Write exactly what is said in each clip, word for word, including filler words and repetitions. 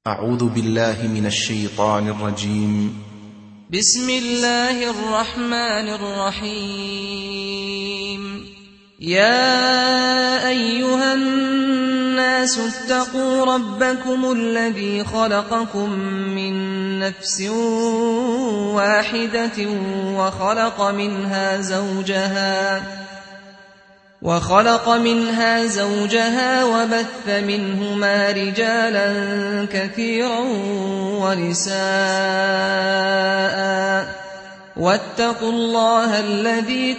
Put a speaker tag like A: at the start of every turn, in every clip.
A: أعوذ بالله من الشيطان الرجيم.
B: بسم الله الرحمن الرحيم. يا أيها الناس اتقوا ربكم الذي خلقكم من نفس واحدة وخلق منها زوجها وخلق منها زوجها وبث منهما رجالا كثيرا ونساء، واتقوا الله الذي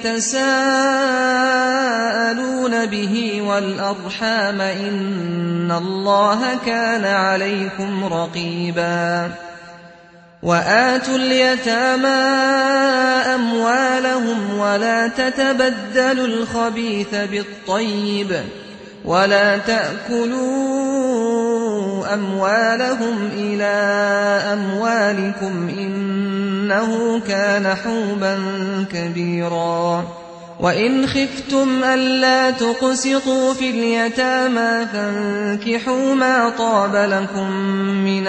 B: تساءلون به والأرحام إن الله كان عليكم رقيبا. وآتوا اليتامى أموالهم ولا تتبدلوا الخبيث بالطيب ولا تأكلوا أموالهم إلى أموالكم إنه كان حوبا كبيرا. وإن خفتم ألا تقسطوا في اليتامى فانكحوا ما طاب لكم من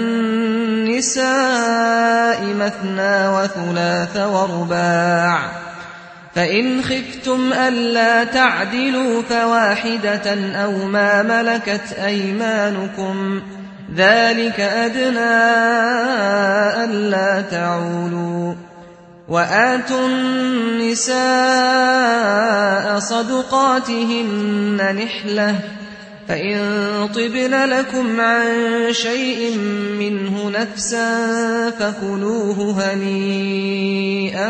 B: النساء مثنى وثلاث ورباع، فإن خفتم ألا تعدلوا فواحدة أو ما ملكت أيمانكم ذلك أدنى ألا تعولوا. وآتوا النساء صدقاتهن نحلة، فإن طبن لكم عن شيء منه نفسا فكلوه هنيئا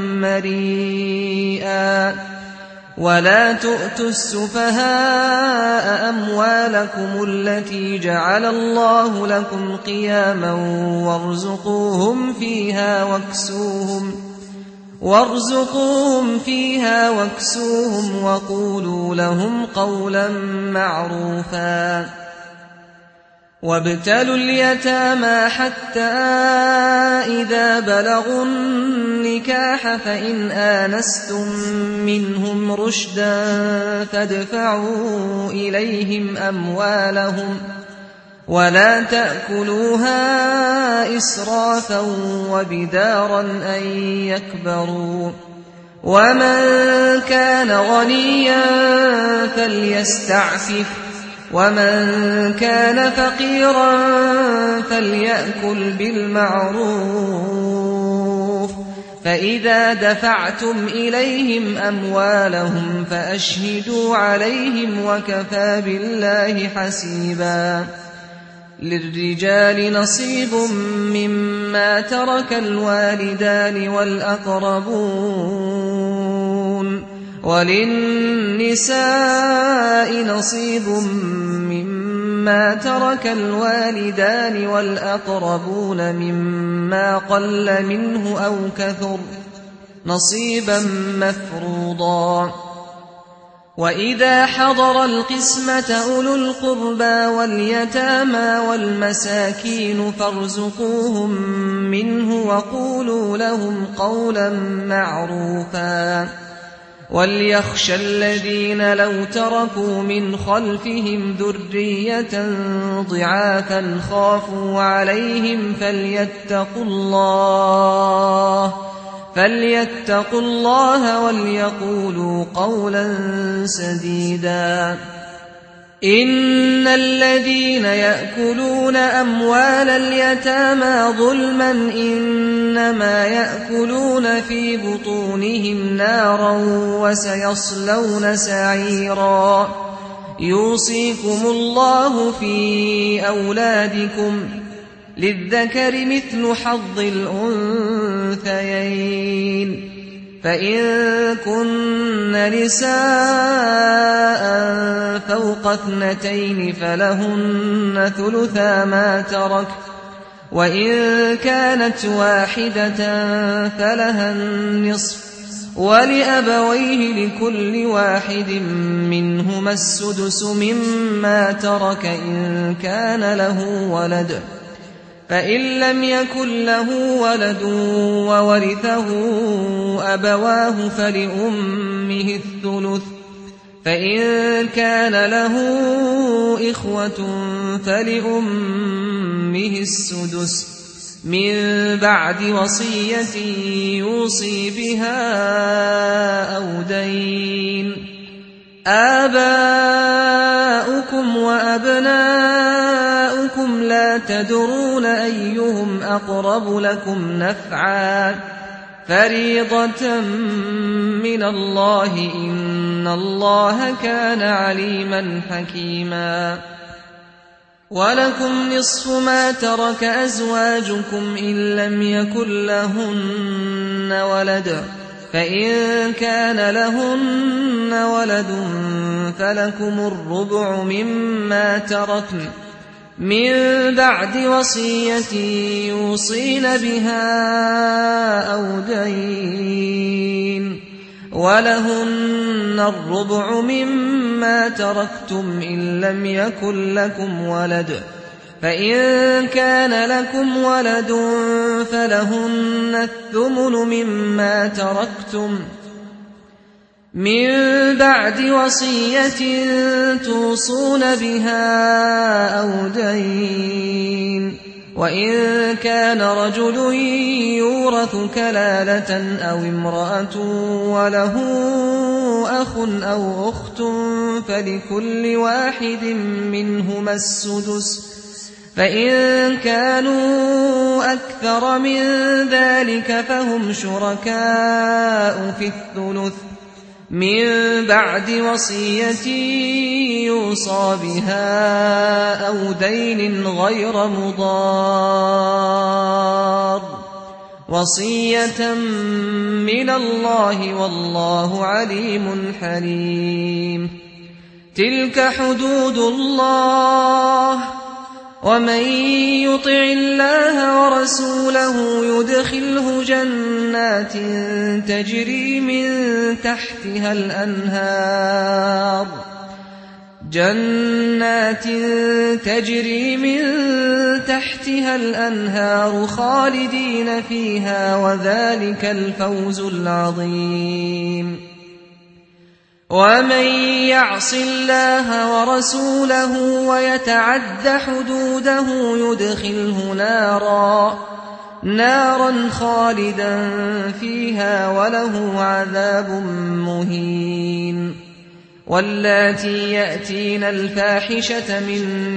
B: مريئا. ولا تؤتوا السفهاء أموالكم التي جعل الله لكم قياما وارزقوهم فيها واكسوهم وارزقوهم فيها واكسوهم وقولوا لهم قولا معروفا. وابتلوا اليتامى حتى إذا بلغوا النكاح فإن آنستم منهم رشدا فادفعوا إليهم أموالهم ولا تأكلوها إسرافا وبدارا أن يكبروا. ومن كان غنيا فليستعفف ومن كان فقيرا فليأكل بالمعروف. فإذا دفعتم إليهم أموالهم فأشهدوا عليهم وكفى بالله حسيبا. للرجال نصيب مما ترك الوالدان والأقربون، وللنساء نصيب مما ترك الوالدان والأقربون مما قل منه أو كثر نصيبا مفروضا. وإذا حضر القسمة أولو القربى واليتامى والمساكين فارزقوهم منه وقولوا لهم قولا معروفا. وليخشى الذين لو تركوا من خلفهم ذرية ضعافا خافوا عليهم فليتقوا الله فليتقوا الله وليقولوا قولا سديدا. إن الذين يأكلون أموال اليتامى ظلما إنما يأكلون في بطونهم نارا وسيصلون سعيرا. يوصيكم الله في أولادكم للذكر مثل حظ الأنثيين، فإن كن نساء فوق اثنتين فلهن ثلثا ما ترك، وإن كانت واحدة فلها النصف، ولأبويه لكل واحد منهما السدس مما ترك إن كان له ولد، فإن لم يكن له ولد وورثه أبواه فلأمه الثلث، فإن كان له إخوة فلأمه السدس من بعد وصية يوصي بها أو دين. آباؤكم وأبناؤكم لا تدرون أيهم أقرب لكم نفعا فريضة من الله إن الله كان عليما حكيما. ولكم نصف ما ترك أزواجكم إن لم يكن لهن ولد فإن كان لهن ولد فلكم الربع مما تركن من بعد وصية يوصين بها أو دين. ولهن الربع مما تركتم إن لم يكن لكم ولد فإن كان لكم ولد فلهن الثمن مما تركتم من بعد وصية توصون بها أو دين. وإن كان رجل يورث كلالة أو امرأة وله أخ أو أخت فلكل واحد منهما السدس فإن كانوا أكثر من ذلك فهم شركاء في الثلث من بعد وصية يوصى بها أو دين غير مضار وصية من الله والله عليم حليم. تلك حدود الله ومن يطع الله ورسوله يدخله جنات تجري من تحتها الأنهار جنات تجري من تحتها الأنهار خالدين فيها وذلك الفوز العظيم. ومن يعص الله ورسوله ويتعد حدوده يدخله نارا نارا خالدا فيها وله عذاب مهين. واللاتي يأتين الفاحشة من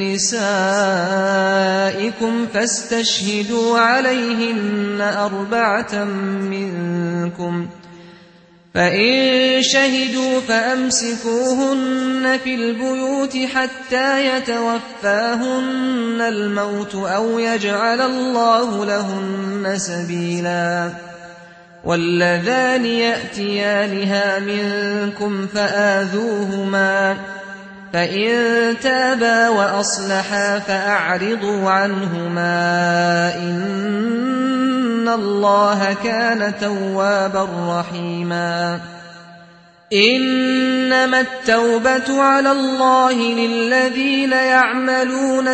B: نسائكم فاستشهدوا عليهن أربعة منكم فإن شهدوا فأمسكوهن في البيوت حتى يتوفاهن الموت أو يجعل الله لهن سبيلا. واللذان يأتيانها منكم فآذوهما فإن تابا وأصلحا فأعرضوا عنهما إن الله كان توابا رحيما. إنما التوبة على الله للذين يعملون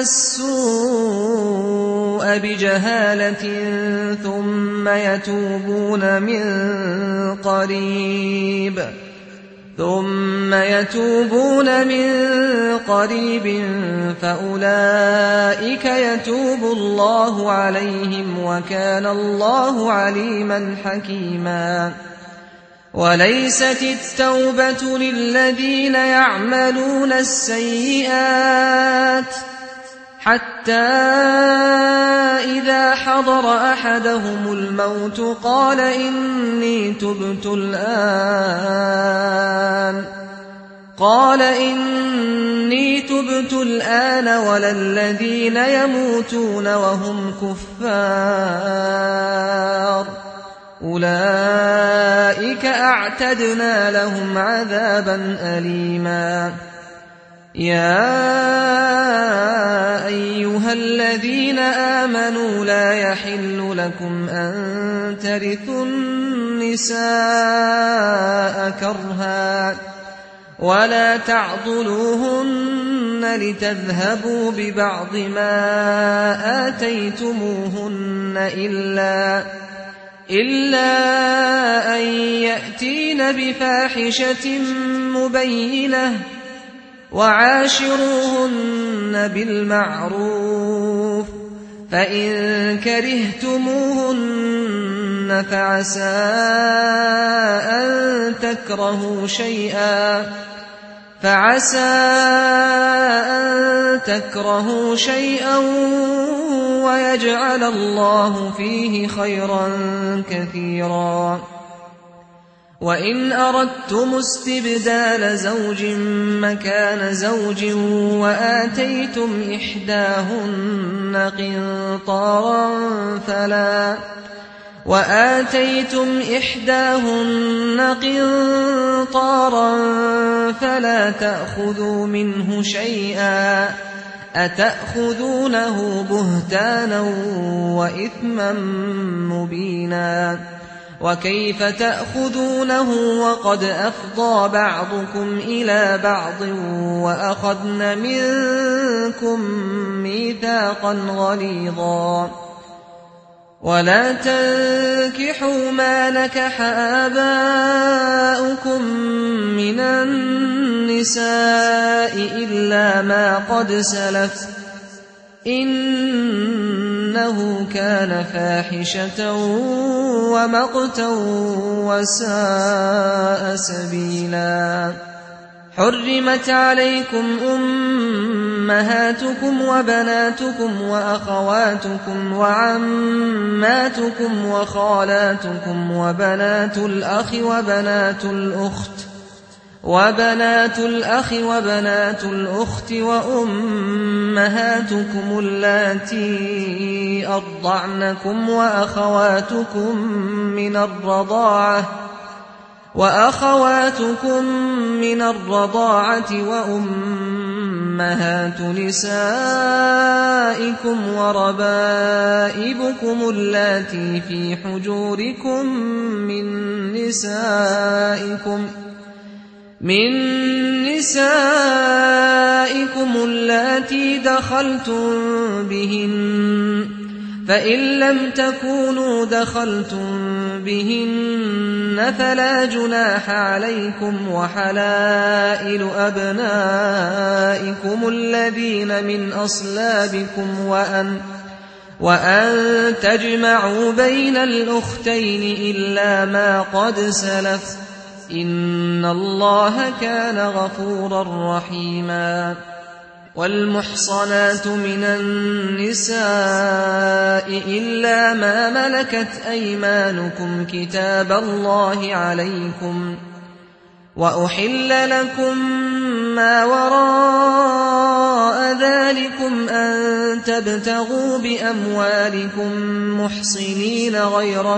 B: السوء بجهالة ثم يتوبون من قريب ثم يتوبون من قريب فأولئك يتوب الله عليهم وكان الله عليما حكيما. وليست التوبة للذين يعملون السيئات حتى إذا حضر أحدهم الموت قال إني تبت الآن قال إني تبت الآن ولا الذين يموتون وهم كفار أولئك أعتدنا لهم عذابا أليما. يا أيها الذين آمنوا لا يحل لكم أن ترثوا النساء كرها ولا تعضلوهن لتذهبوا ببعض ما آتيتموهن إلا إلا أن يأتين بفاحشة مبينة وعاشروهن بالمعروف فإن كرهتموهن فعسى أن تكرهوا شيئا فعسى أن تكرهوا شيئا ويجعل الله فيه خيرا كثيرا. وإن أردتم استبدال زوج مكان زوج وآتيتم إحداهن قنطارا فلا وآتيتم إحداهن قنطارا فلا تأخذوا منه شيئا أتأخذونه بهتانا وإثما مبينا. وكيف تأخذونه وقد أفضى بعضكم إلى بعض وأخذن منكم ميثاقا غليظا. ولا تنكحوا ما نكح آباؤكم من النساء إلا ما قد سلف إنه كان فاحشة ومقتا وساء سبيلا. حرمت عليكم أمهاتكم وبناتكم وأخواتكم وعماتكم وخالاتكم وبنات الأخ وبنات الأخت وبنات الأخ وبنات الأخت وأمهاتكم اللاتي أرضعنكم وأخواتكم من الرضاعة وأخواتكم من الرضاعة وأمهات نسائكم وربائبكم اللاتي في حجوركم من نسائكم من نسائكم اللاتي دخلتم بهن فإن لم تكونوا دخلتم بهن فلا جناح عليكم وحلائل أبنائكم الذين من أصلابكم وأن وأن تجمعوا بين الأختين إلا ما قد سلف إن الله كان غفورا رحيما. والمحصنات من النساء إلا ما ملكت أيمانكم كتاب الله عليكم وأحل لكم ما وراء ذلكم أن تبتغوا بأموالكم محصنين غير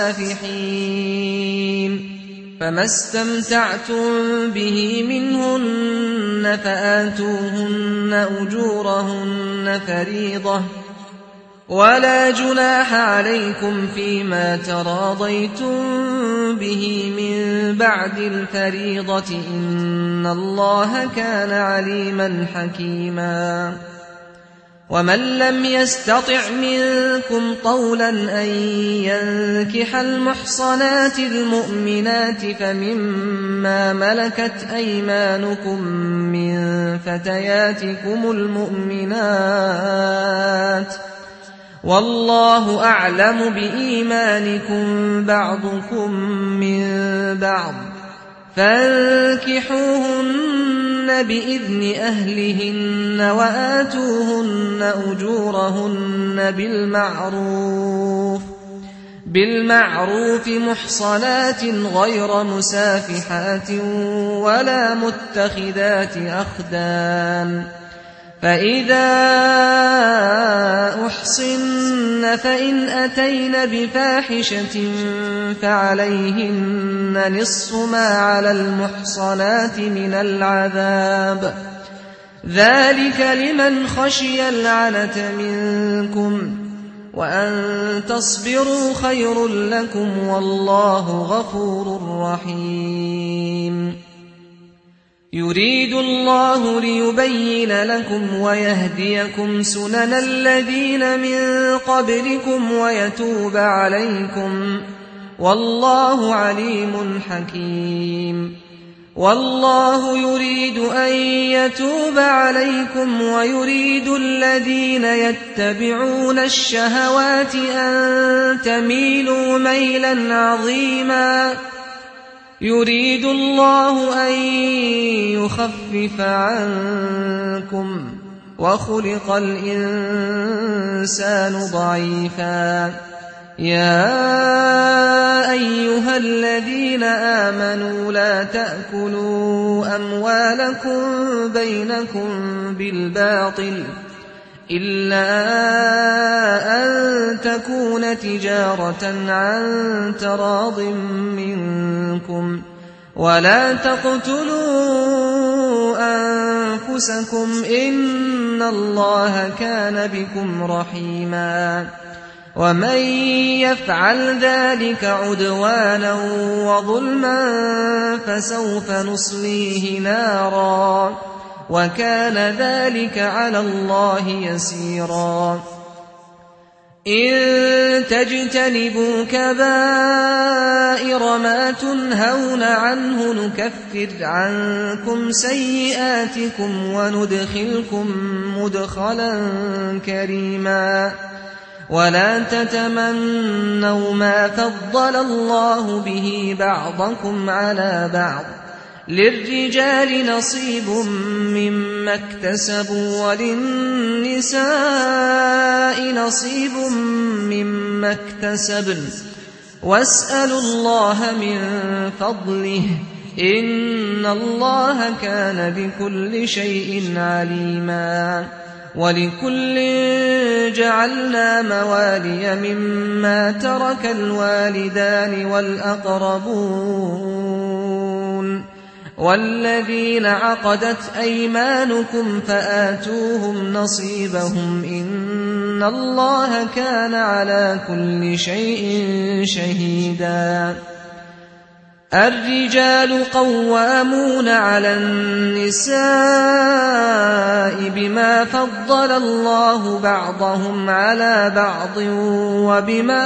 B: مسافحين فما استمتعتم به منهن فآتوهن أجورهن فريضة ولا جناح عليكم فيما تراضيتم به من بعد الفريضة إن الله كان عليما حكيما. ومن لم يستطع منكم طولا أن ينكح المحصنات المؤمنات فمما ملكت أيمانكم من فتياتكم المؤمنات والله أعلم بإيمانكم بعضكم من بعض فانكحوهن بإذن أهلهن وآتوهن أجورهن بالمعروف بالمعروف محصنات غير مسافحات ولا متخذات أخدان فإذا أحصن فإن أتين بفاحشة فعليهن نصف ما على المحصنات من العذاب ذلك لمن خشي العنة منكم وأن تصبروا خير لكم والله غفور رحيم. يريد الله ليبين لكم ويهديكم سنن الذين من قبلكم ويتوب عليكم والله عليم حكيم. والله يريد أن يتوب عليكم ويريد الذين يتبعون الشهوات أن تميلوا ميلا عظيما يريد الله أن يخفف عنكم وخلق الإنسان ضعيفا يا أيها الذين آمنوا لا تأكلوا أموالكم بينكم بالباطل إلا أن تكون تجارة عن تراض منكم ولا تقتلوا أنفسكم إن الله كان بكم رحيما ومن يفعل ذلك عدوانا وظلما فسوف نصليه نارا وكان ذلك على الله يسيرا إن تجتنبوا كبائر ما تنهون عنه نكفر عنكم سيئاتكم وندخلكم مدخلا كريما ولا تتمنوا ما فضل الله به بعضكم على بعض للرجال نصيب مما اكتسبوا وللنساء نصيب مما اكتسبن واسألوا الله من فضله إن الله كان بكل شيء عليما ولكل جعلنا موالي مما ترك الوالدان والأقربون والذين عقدت أيمانكم فآتوهم نصيبهم إن الله كان على كل شيء شهيدا الرجال قوامون على النساء بما فضل الله بعضهم على بعض وبما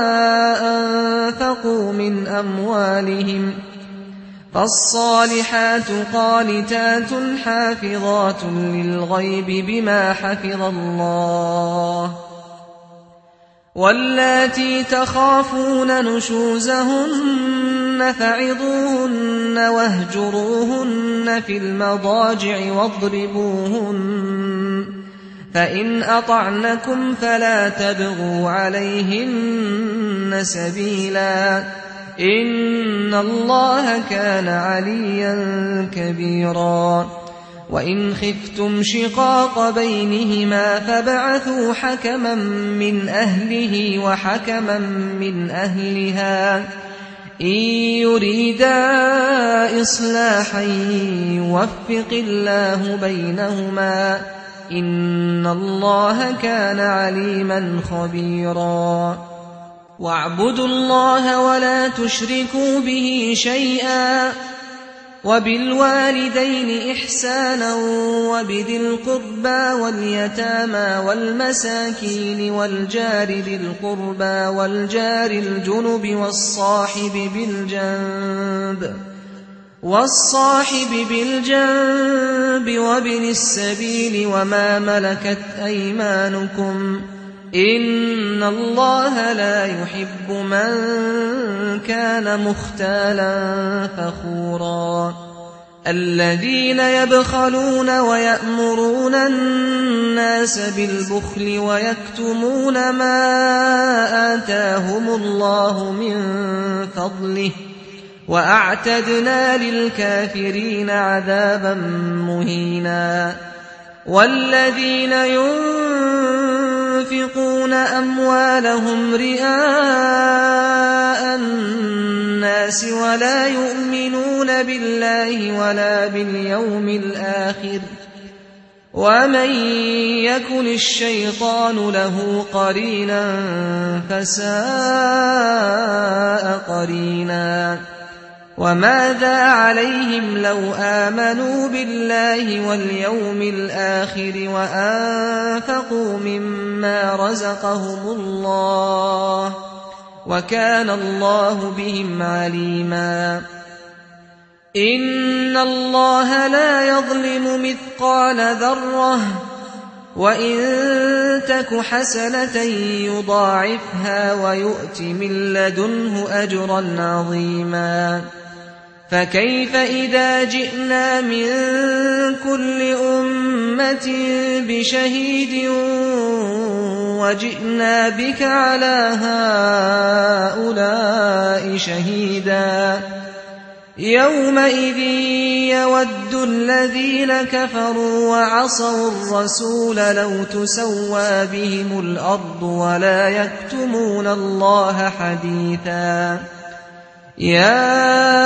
B: أنفقوا من أموالهم فالصالحات قانتات حافظات للغيب بما حفظ الله واللاتي تخافون نشوزهن فعظوهن واهجروهن في المضاجع واضربوهن فإن أطعنكم فلا تبغوا عليهن سبيلا إن الله كان عليا كبيرا وإن خفتم شقاق بينهما فابعثوا حكما من أهله وحكما من أهلها إن يريدا إصلاحا يوفق الله بينهما إن الله كان عليما خبيرا واعبدوا الله ولا تشركوا به شيئا وبالوالدين إحسانا وبذي القربى واليتامى والمساكين والجار ذي القربى والجار الجنب والصاحب بالجنب والصاحب بالجنب وابن السبيل وما ملكت أيمانكم إن الله لا يحب من كان مختالا فخورا الذين يبخلون ويأمرون الناس بالبخل ويكتمون ما آتاهم الله من فضله وأعتدنا للكافرين عذابا مهينا والذين ينفقون أموالهم رئاء الناس ولا يؤمنون بالله ولا باليوم الآخر ومن يكن الشيطان له قرينا فساء قرينا وماذا عليهم لو آمنوا بالله واليوم الآخر وأنفقوا مما رزقهم الله وكان الله بهم عليما إن الله لا يظلم مثقال ذرة وإن تك حسنة يضاعفها ويؤت من لدنه أجرا عظيما فكيف إذا جئنا من كل أمة بشهيد وجئنا بك على هؤلاء شهيدا يومئذ يود الذين كفروا وعصوا الرسول لو تسوى بهم الأرض ولا يكتمون الله حديثا يا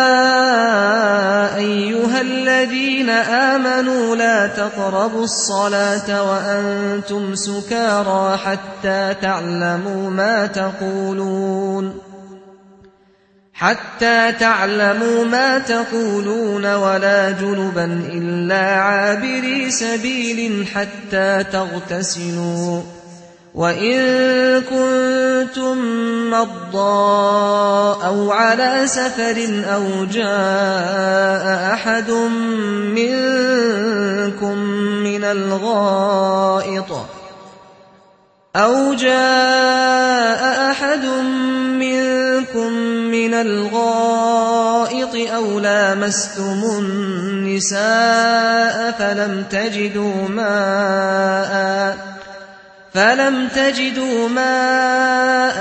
B: أيها الذين آمنوا لا تقربوا الصلاة وأنتم سكارى حتى تعلموا ما تقولون حتى تعلموا ما تقولون ولا جنبا إلا عابري سبيل حتى تغتسلوا وإن كنتم مرضى أو على سفر أو جاء أحد منكم من الغائط أو جاء أحد منكم من الغائط أو لامستم النساء فلم تجدوا ماء فلم تجدوا ماء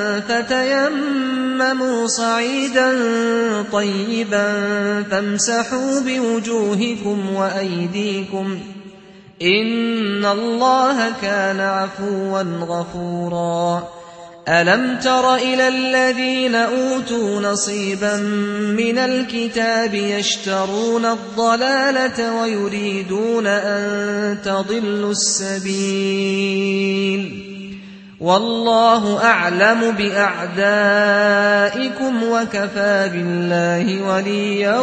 B: فتيمموا صعيدا طيبا فامسحوا بوجوهكم وأيديكم إن الله كان عفوا غفورا ألم تر إلى الذين أوتوا نصيبا من الكتاب يشترون الضلالة ويريدون أن تضلوا السبيل والله أعلم بأعدائكم وكفى بالله وليا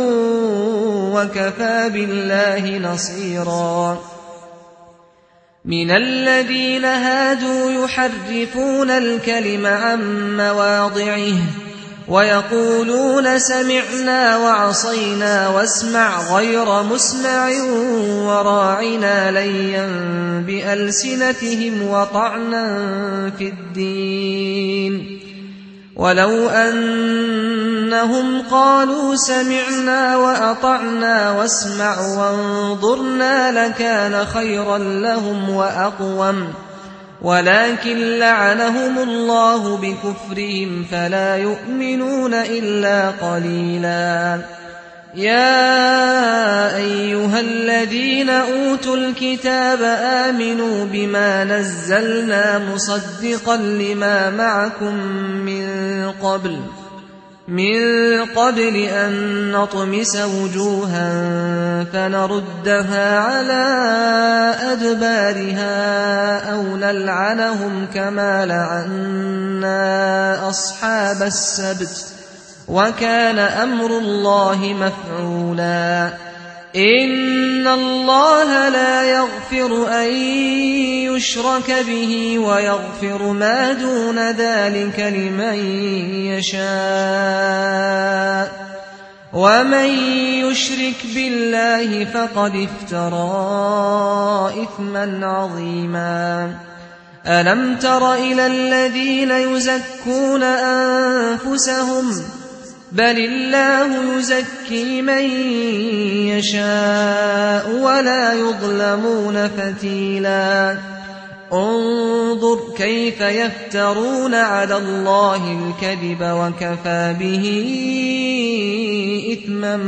B: وكفى بالله نصيرا من الذين هادوا يحرفون الكلم عن مواضعه ويقولون سمعنا وعصينا واسمع غير مسمع وراعنا ليا بألسنتهم وطعنا في الدين ولو أنهم قالوا سمعنا وأطعنا واسمع وانظرنا لكان خيرا لهم وأقوم ولكن لعنهم الله بكفرهم فلا يؤمنون إلا قليلا يا أيها الذين أوتوا الكتاب آمنوا بما نزلنا مصدقا لما معكم من قبل من قبل أن نطمس وجوها فنردها على أدبارها أو نلعنهم كما لعنا أصحاب السبت وكان أمر الله مفعولا إن الله لا يغفر أن يشرك به ويغفر ما دون ذلك لمن يشاء ومن يشرك بالله فقد افترى إثما عظيما ألم تر إلى الذين يزكون أنفسهم بل الله يزكي من يشاء ولا يظلمون فتيلا انظر كيف يفترون على الله الكذب وكفى به إثما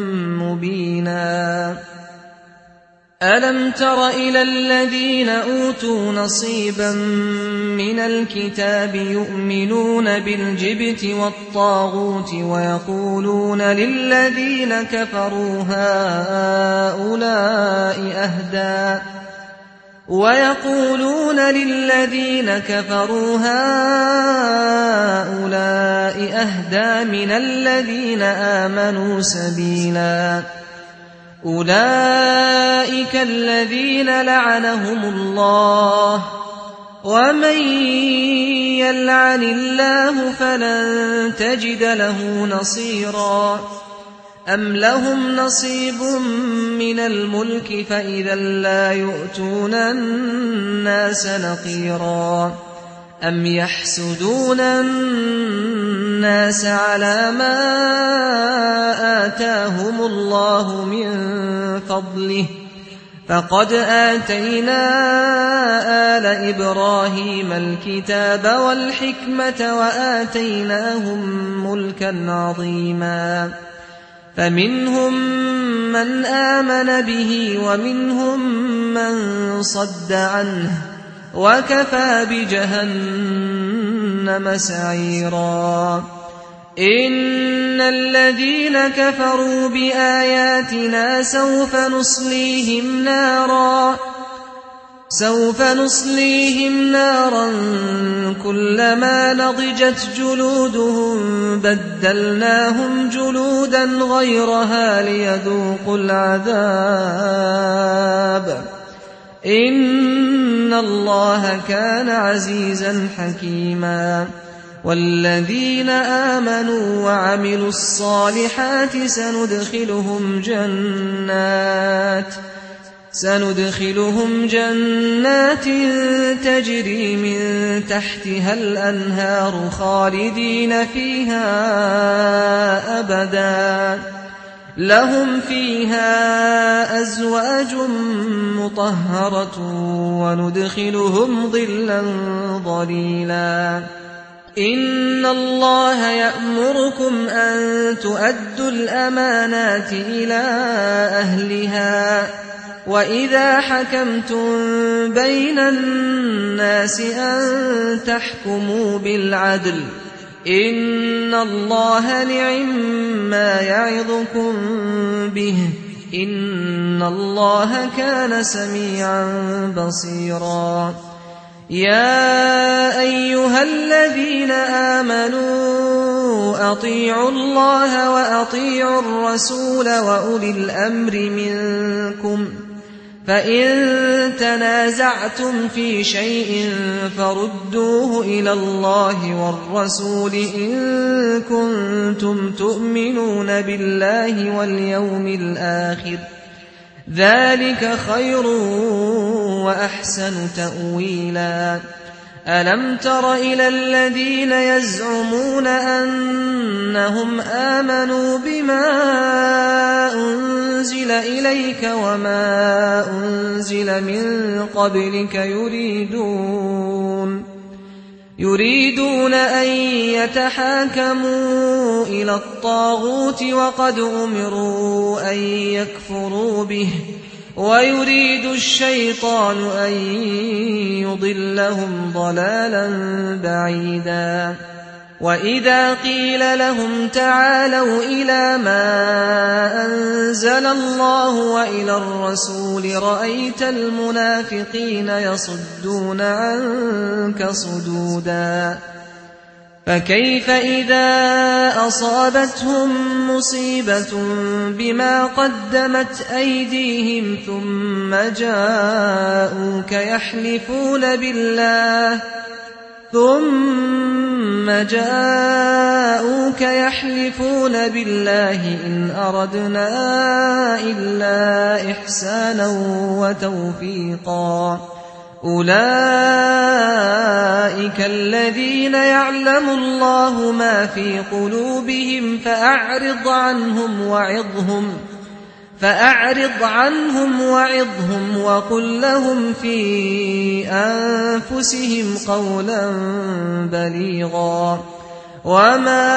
B: مبينا ألم تر إلى الذين أوتوا نصيبا من الكتاب يؤمنون بالجبت والطاغوت ويقولون للذين كفروا هؤلاء أهدى ويقولون للذين كفروا هؤلاء أهدى من الذين آمنوا سبيلا أولئك الذين لعنهم الله ومن يلعن الله فلن تجد له نصيرا أَمْ لَهُمْ نَصِيبٌ مِّنَ الْمُلْكِ فَإِذًا لَّا يُؤْتُونَ النَّاسَ نَقِيرًا أَمْ يَحْسُدُونَ النَّاسَ عَلَىٰ مَا آتَاهُمُ اللَّهُ مِن فَضْلِهِ فَقَدْ آتَيْنَا آلَ إِبْرَاهِيمَ الْكِتَابَ وَالْحِكْمَةَ وَآتَيْنَاهُم مُّلْكًا عَظِيمًا فَمِنْهُم مَّنْ آمَنَ بِهِ وَمِنْهُم مَّن صَدَّ عَنْهُ وَكَفَىٰ بِجَهَنَّمَ سَعِيرًا إِنَّ الَّذِينَ كَفَرُوا بِآيَاتِنَا سَوْفَ نُصْلِيهِمْ نَارًا سوف نصليهم نارا كلما نضجت جلودهم بدلناهم جلودا غيرها ليذوقوا العذاب إن الله كان عزيزا حكيما والذين آمنوا وعملوا الصالحات سندخلهم جنات سندخلهم جنات تجري من تحتها الأنهار خالدين فيها أبدا لهم فيها أزواج مطهرة وندخلهم ظلا ظليلا إن الله يأمركم أن تؤدوا الأمانات إلى أهلها وإذا حكمتم بين الناس أن تحكموا بالعدل إن الله نعما يعظكم به إن الله كان سميعا بصيرا يا أيها الذين آمنوا أطيعوا الله وأطيعوا الرسول وأولي الأمر منكم فإن تنازعتم في شيء فردوه إلى الله والرسول إن كنتم تؤمنون بالله واليوم الآخر ذلك خير وأحسن تأويلا ألم تر إلى الذين يزعمون أنهم آمنوا بما أنزل إليك وما أنزل من قبلك يريدون يريدون أن يتحاكموا إلى الطاغوت وقد أمروا أن يكفروا به ويريد الشيطان أن يضلهم ضلالا بعيدا وإذا قيل لهم تعالوا إلى ما أنزل الله وإلى الرسول رأيت المنافقين يصدون عنك صدودا فكيف إذا أصابتهم مصيبة بما قدمت أيديهم ثم جاءوك يحلفون بالله ثم جاءوك يحلفون بالله إن أردنا إلا إحسانا وتوفيقا أولئك الذين يعلم الله ما في قلوبهم فأعرض عنهم وعظهم فأعرض عنهم وعظهم وقل لهم في أنفسهم قولا بليغا وما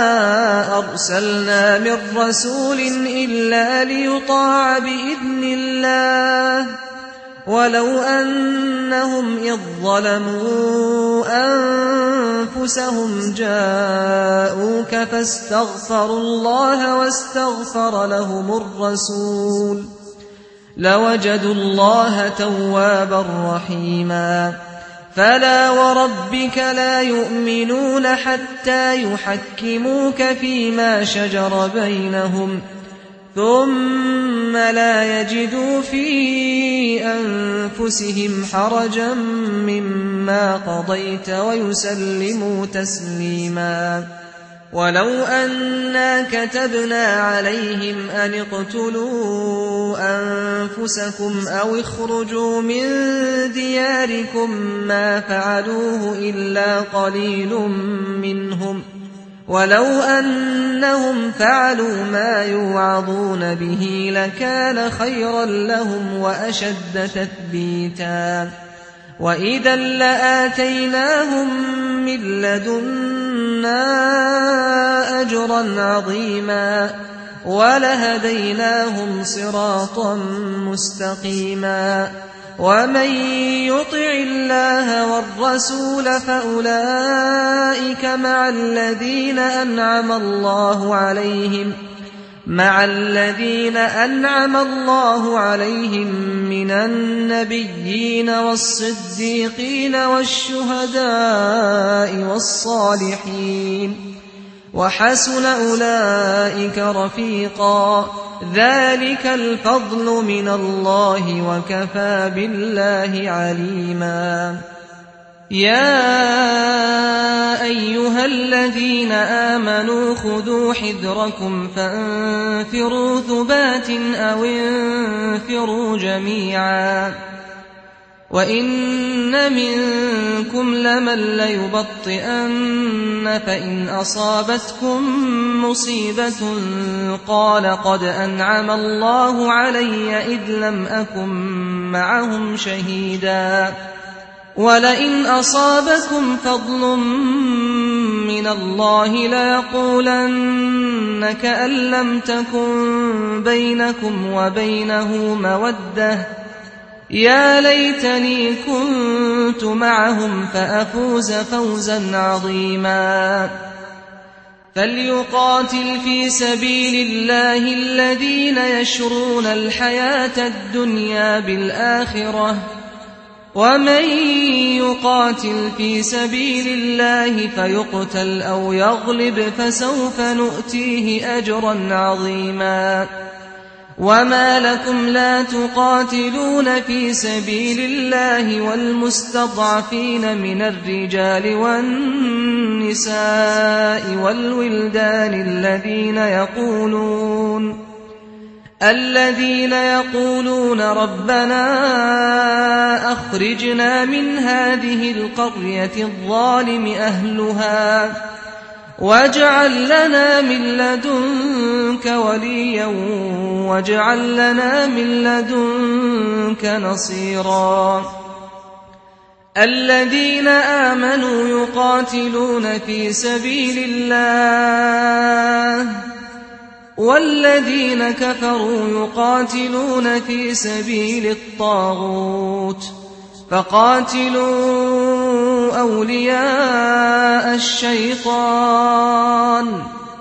B: أرسلنا من رسول إلا ليطاع بإذن الله ولو أنهم إذ ظلموا أنفسهم جاءوك فاستغفروا الله واستغفر لهم الرسول لوجدوا الله توابا رحيما فلا وربك لا يؤمنون حتى يحكموك فيما شجر بينهم ثم لا يجدوا في أنفسهم حرجا مما قضيت ويسلموا تسليما ولو أنا كتبنا عليهم أن اقتلوا أنفسكم أو اخرجوا من دياركم ما فعلوه إلا قليل منهم ولو أنهم فعلوا ما يوعظون به لكان خيرا لهم وأشد تثبيتا وإذا لآتيناهم من لدنا أجرا عظيما ولهديناهم صراطا مستقيما ومن يطع الله والرسول فأولئك مع الذين أنعم الله عليهم مع الذين أنعم الله عليهم من النبيين والصديقين والشهداء والصالحين وحسن أولئك رفيقا ذلك الفضل من الله وكفى بالله عليما يا أيها الذين آمنوا خذوا حذركم فانفروا ثبات أو انفروا جميعا وإن منكم لمن ليبطئن فإن أصابتكم مصيبة قال قد أنعم الله علي إذ لم أكن معهم شهيدا ولئن أصابكم فضل من الله ليقولن كأن لم تكن بينكم وبينه مودة يا ليتني كنت معهم فأفوز فوزا عظيما فليقاتل في سبيل الله الذين يشرون الحياة الدنيا بالآخرة ومن يقاتل في سبيل الله فيقتل أو يغلب فسوف نؤتيه أجرا عظيما وما لكم لا تقاتلون في سبيل الله والمستضعفين من الرجال والنساء والولدان الذين يقولون الذين يقولون ربنا أخرجنا من هذه القرية الظالم أهلها واجعل لنا من لدنك وليا واجعل لنا من لدنك نصيرا الذين آمنوا يقاتلون في سبيل الله والذين كفروا يقاتلون في سبيل الطاغوت فقاتلوا أولياء الشيطان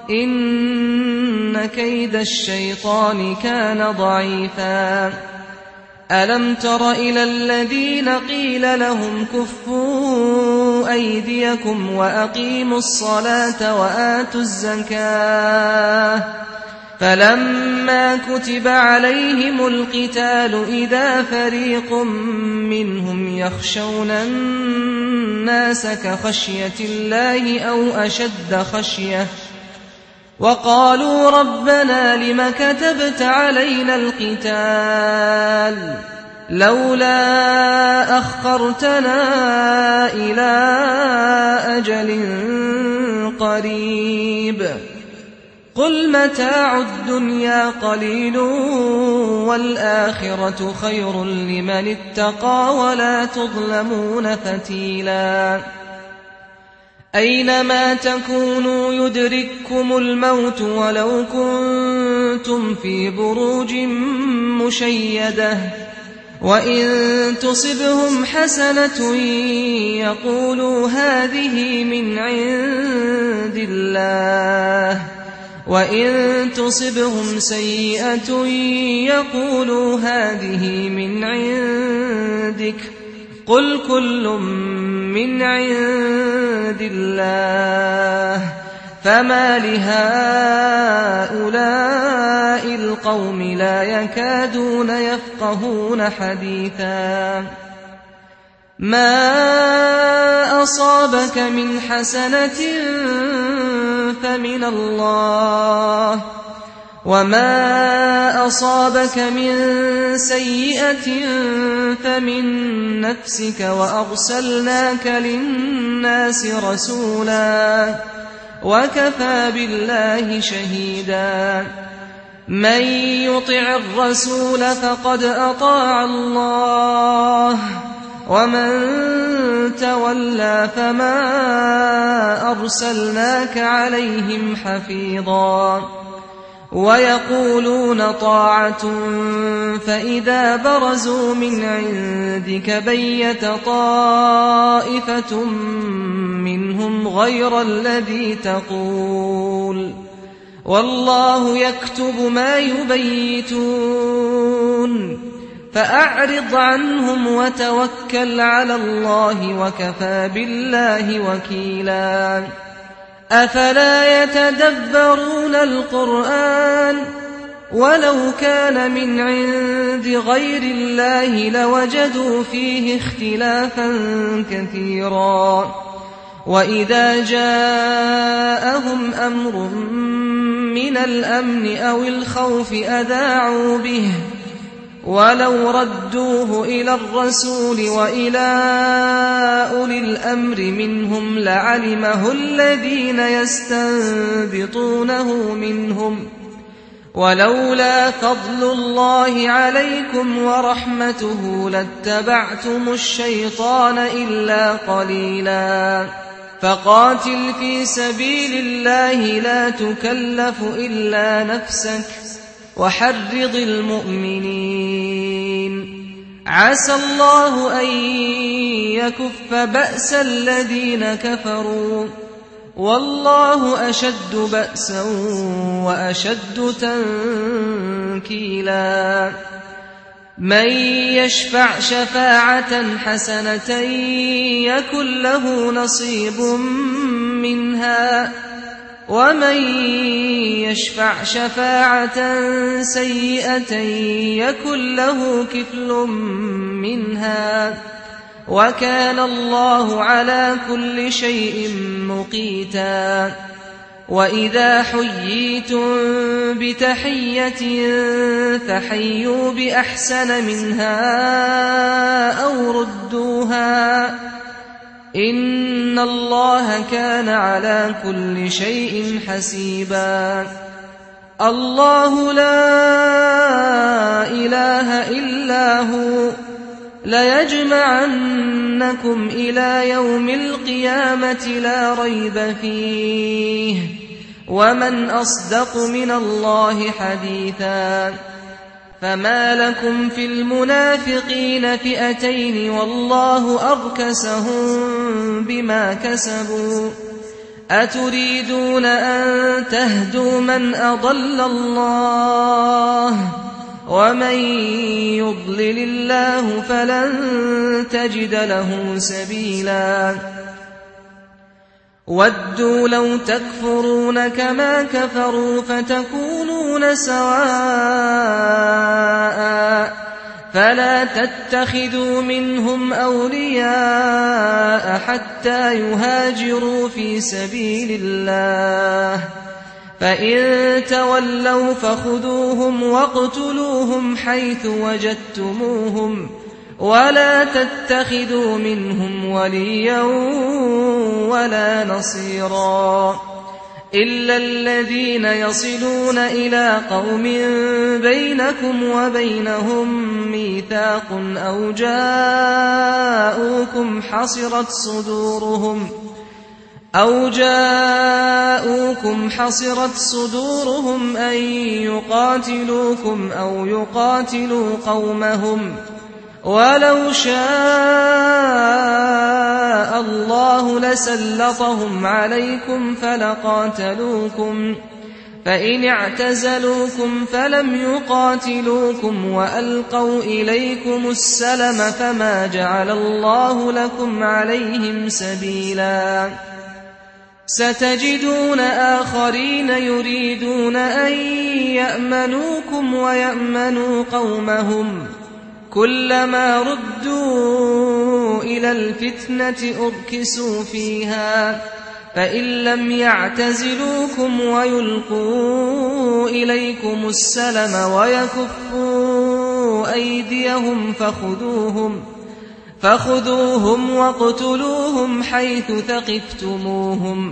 B: إن كيد الشيطان كان ضعيفا ألم تر إلى الذين قيل لهم كفوا أيديكم وأقيموا الصلاة وآتوا الزكاة فلما كتب عليهم القتال إذا فريق منهم يخشون الناس كخشية الله أو أشد خشية وقالوا ربنا لم كتبت علينا القتال لولا أخرتنا إلى أجل قريب قل متاع الدنيا قليل والآخرة خير لمن اتقى ولا تظلمون فتيلا أينما تكونوا يدرككم الموت ولو كنتم في بروج مشيدة وإن تصبهم حسنة يقولوا هذه من عند الله وإن تصبهم سيئة يقولوا هذه من عندك قل كل من عند الله فما لهؤلاء القوم لا يكادون يفقهون حديثا ما أصابك من حسنة فمن الله، وما أصابك من سيئة فمن نفسك، وأرسلناك للناس رسولا وكفى بالله شهيدا. من يطع الرسول فقد أطاع الله، ومن تولى فما أرسلناك عليهم حفيظا. ويقولون طاعة فإذا برزوا من عندك بيت طائفة منهم غير الذي تقول، والله يكتب ما يبيتون. فأعرض عنهم وتوكل على الله، وكفى بالله وكيلا. أفلا يتدبرون القرآن؟ ولو كان من عند غير الله لوجدوا فيه اختلافا كثيرا. وإذا جاءهم أمر من الأمن أو الخوف أذاعوا به، ولو ردوه إلى الرسول وإلى أولي الأمر منهم لعلمه الذين يستنبطونه منهم، ولولا فضل الله عليكم ورحمته لاتبعتم الشيطان إلا قليلا. فقاتل في سبيل الله لا تكلف إلا نفسك، وحرض المؤمنين. عسى الله أن يكف بأس الذين كفروا، والله أشد بأسا وأشد تنكيلا. من يشفع شفاعة حسنة يكن له نصيب منها، ومن يشفع شفاعة سيئة يكن له كفل منها، وكان الله على كل شيء مقيتا. وإذا حييتم بتحية فحيوا بأحسن منها أو ردوها، إن الله كان على كل شيء حسيبا. الله لا إله إلا هو، ليجمعنكم إلى يوم القيامة لا ريب فيه، ومن أصدق من الله حديثا. فما لكم في المنافقين فئتين والله أركسهم بما كسبوا، أتريدون أن تهدوا من أضل الله، ومن يضلل الله فلن تجد له سبيلا. ودوا لو تكفرون كما كفروا فتكونون سواء، فلا تتخذوا منهم أولياء حتى يهاجروا في سبيل الله، فإن تولوا فخذوهم واقتلوهم حيث وجدتموهم، ولا تتخذوا منهم وليا ولا نصيرا، إلا الذين يصلون إلى قوم بينكم وبينهم ميثاق أو جاءوكم حصرت صدورهم أو جاءوكم حصرت صدورهم أن يقاتلوكم أو يقاتلوا قومهم، ولو شاء الله لسلطهم عليكم فلقاتلوكم، فإن اعتزلوكم فلم يقاتلوكم وألقوا إليكم السلم فما جعل الله لكم عليهم سبيلا. ستجدون آخرين يريدون أن يأمنوكم ويأمنوا قومهم، كلما ردوا إلى الفتنة أركسوا فيها فإن لم يعتزلوكم ويلقوا إليكم السلم ويكفوا أيديهم فخذوهم فخذوهم واقتلوهم حيث ثقفتموهم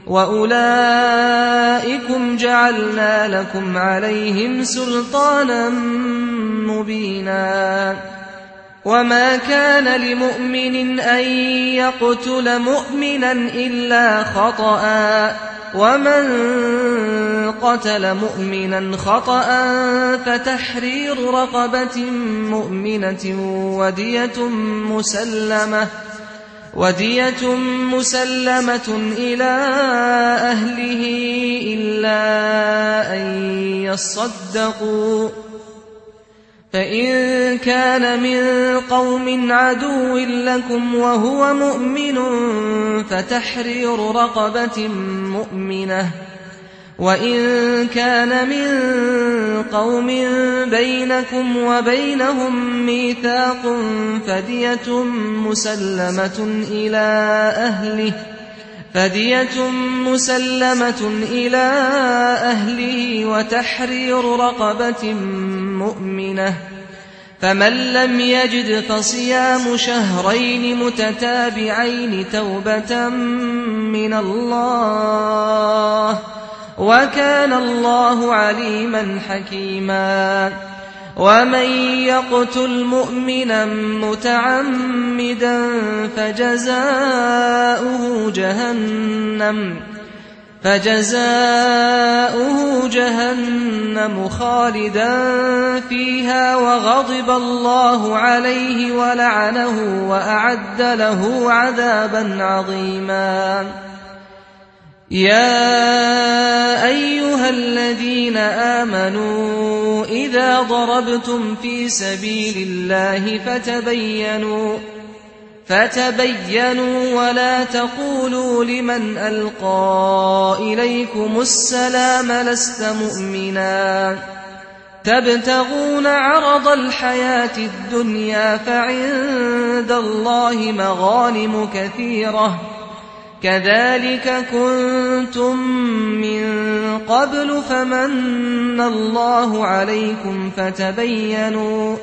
B: وأولئكم جعلنا لكم عليهم سلطانا مبينا وما كان لمؤمن أن يقتل مؤمنا إلا خطأ ومن قتل مؤمنا خطأ فتحرير رقبة مؤمنة ودية مسلمة ودية مسلمة إلى أهله إلا أن يصدقوا فإن كان من قوم عدو لكم وهو مؤمن فتحرير رقبة مؤمنة وإن كان من قوم بينكم وبينهم ميثاق فدية مسلمة إلى أهله فدية مسلمة إلى أهله وتحرير رقبة مؤمنة فمن لم يجد فصيام شهرين متتابعين توبة من الله وكان الله عليما حكيما ومن يقتل مؤمنا متعمدا فجزاؤه جهنم فجزاؤه جهنم خالدا فيها وغضب الله عليه ولعنه وأعد له عذابا عظيما يا أيها الذين آمنوا إذا ضربتم في سبيل الله فتبينوا فتبينوا ولا تقولوا لمن ألقى إليكم السلام لست مؤمنا تبتغون عرض الحياة الدنيا فعند الله مغانم كثيرة كذلك كنتم من قبل فمن الله عليكم فتبينوا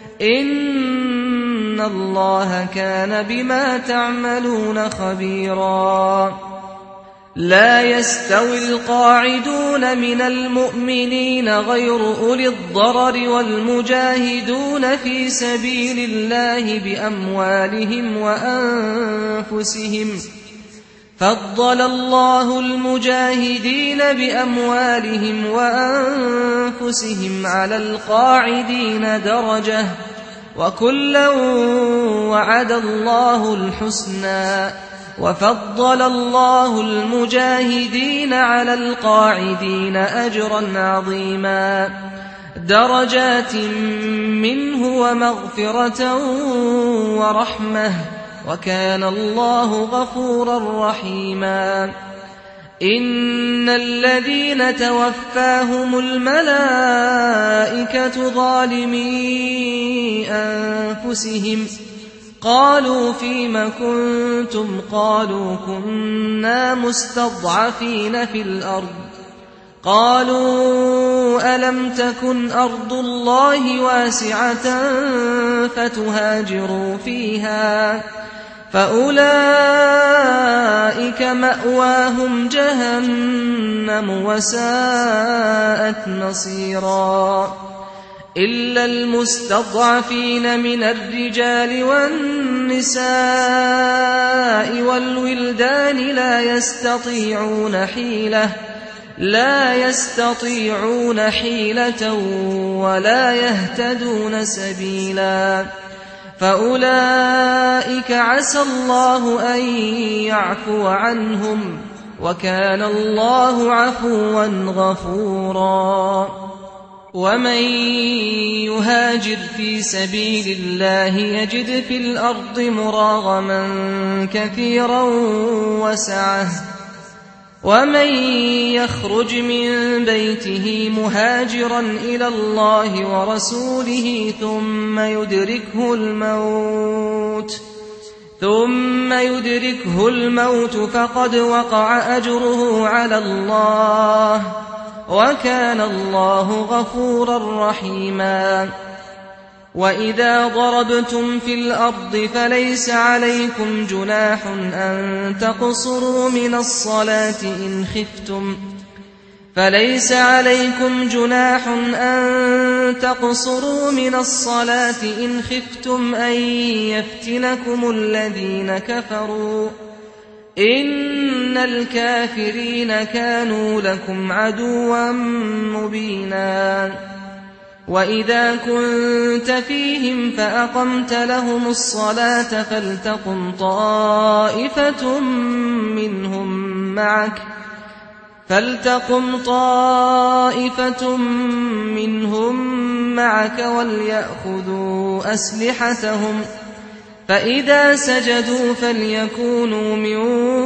B: إن الله كان بما تعملون خبيرا لا يستوي القاعدون من المؤمنين غير أولي الضرر والمجاهدون في سبيل الله بأموالهم وأنفسهم فضل الله المجاهدين بأموالهم وأنفسهم على القاعدين درجة وكلا وعد الله الحسنى وفضل الله المجاهدين على القاعدين أجرا عظيما درجات منه ومغفرة ورحمة وكان الله غفورا رحيما إن الذين توفاهم الملائكة ظالمي أنفسهم قالوا فيم كنتم قالوا كنا مستضعفين في الأرض قالوا ألم تكن أرض الله واسعة فتهاجروا فيها فأولئك مأواهم جهنم وساءت مصيرا إلا المستضعفين من الرجال والنساء والولدان لا يستطيعون حيلة لا يستطيعون حيلة ولا يهتدون سبيلا فأولئك عسى الله أن يعفو عنهم وكان الله عفوا غفورا ومن يهاجر في سبيل الله يجد في الأرض مراغما كثيرا وسعة ومن يخرج من بيته مهاجرا إلى الله ورسوله ثم يدركه الموت ثم يدركه الموت فقد وقع أجره على الله وكان الله غفورا رحيما. وإذا ضربتم في الأرض فليس عليكم جناح أن تقصروا من الصلاة إن خفتم فليس عليكم جناح أن تقصروا من الصلاة إن خفتم أن يفتنكم الذين كفروا إن الكافرين كانوا لكم عدوا مبينا. وإذا كنت فيهم فأقمت لهم الصلاة فلتقم طائفة منهم معك فلتقم طائفة منهم معك وليأخذوا أسلحتهم فإذا سجدوا فليكونوا من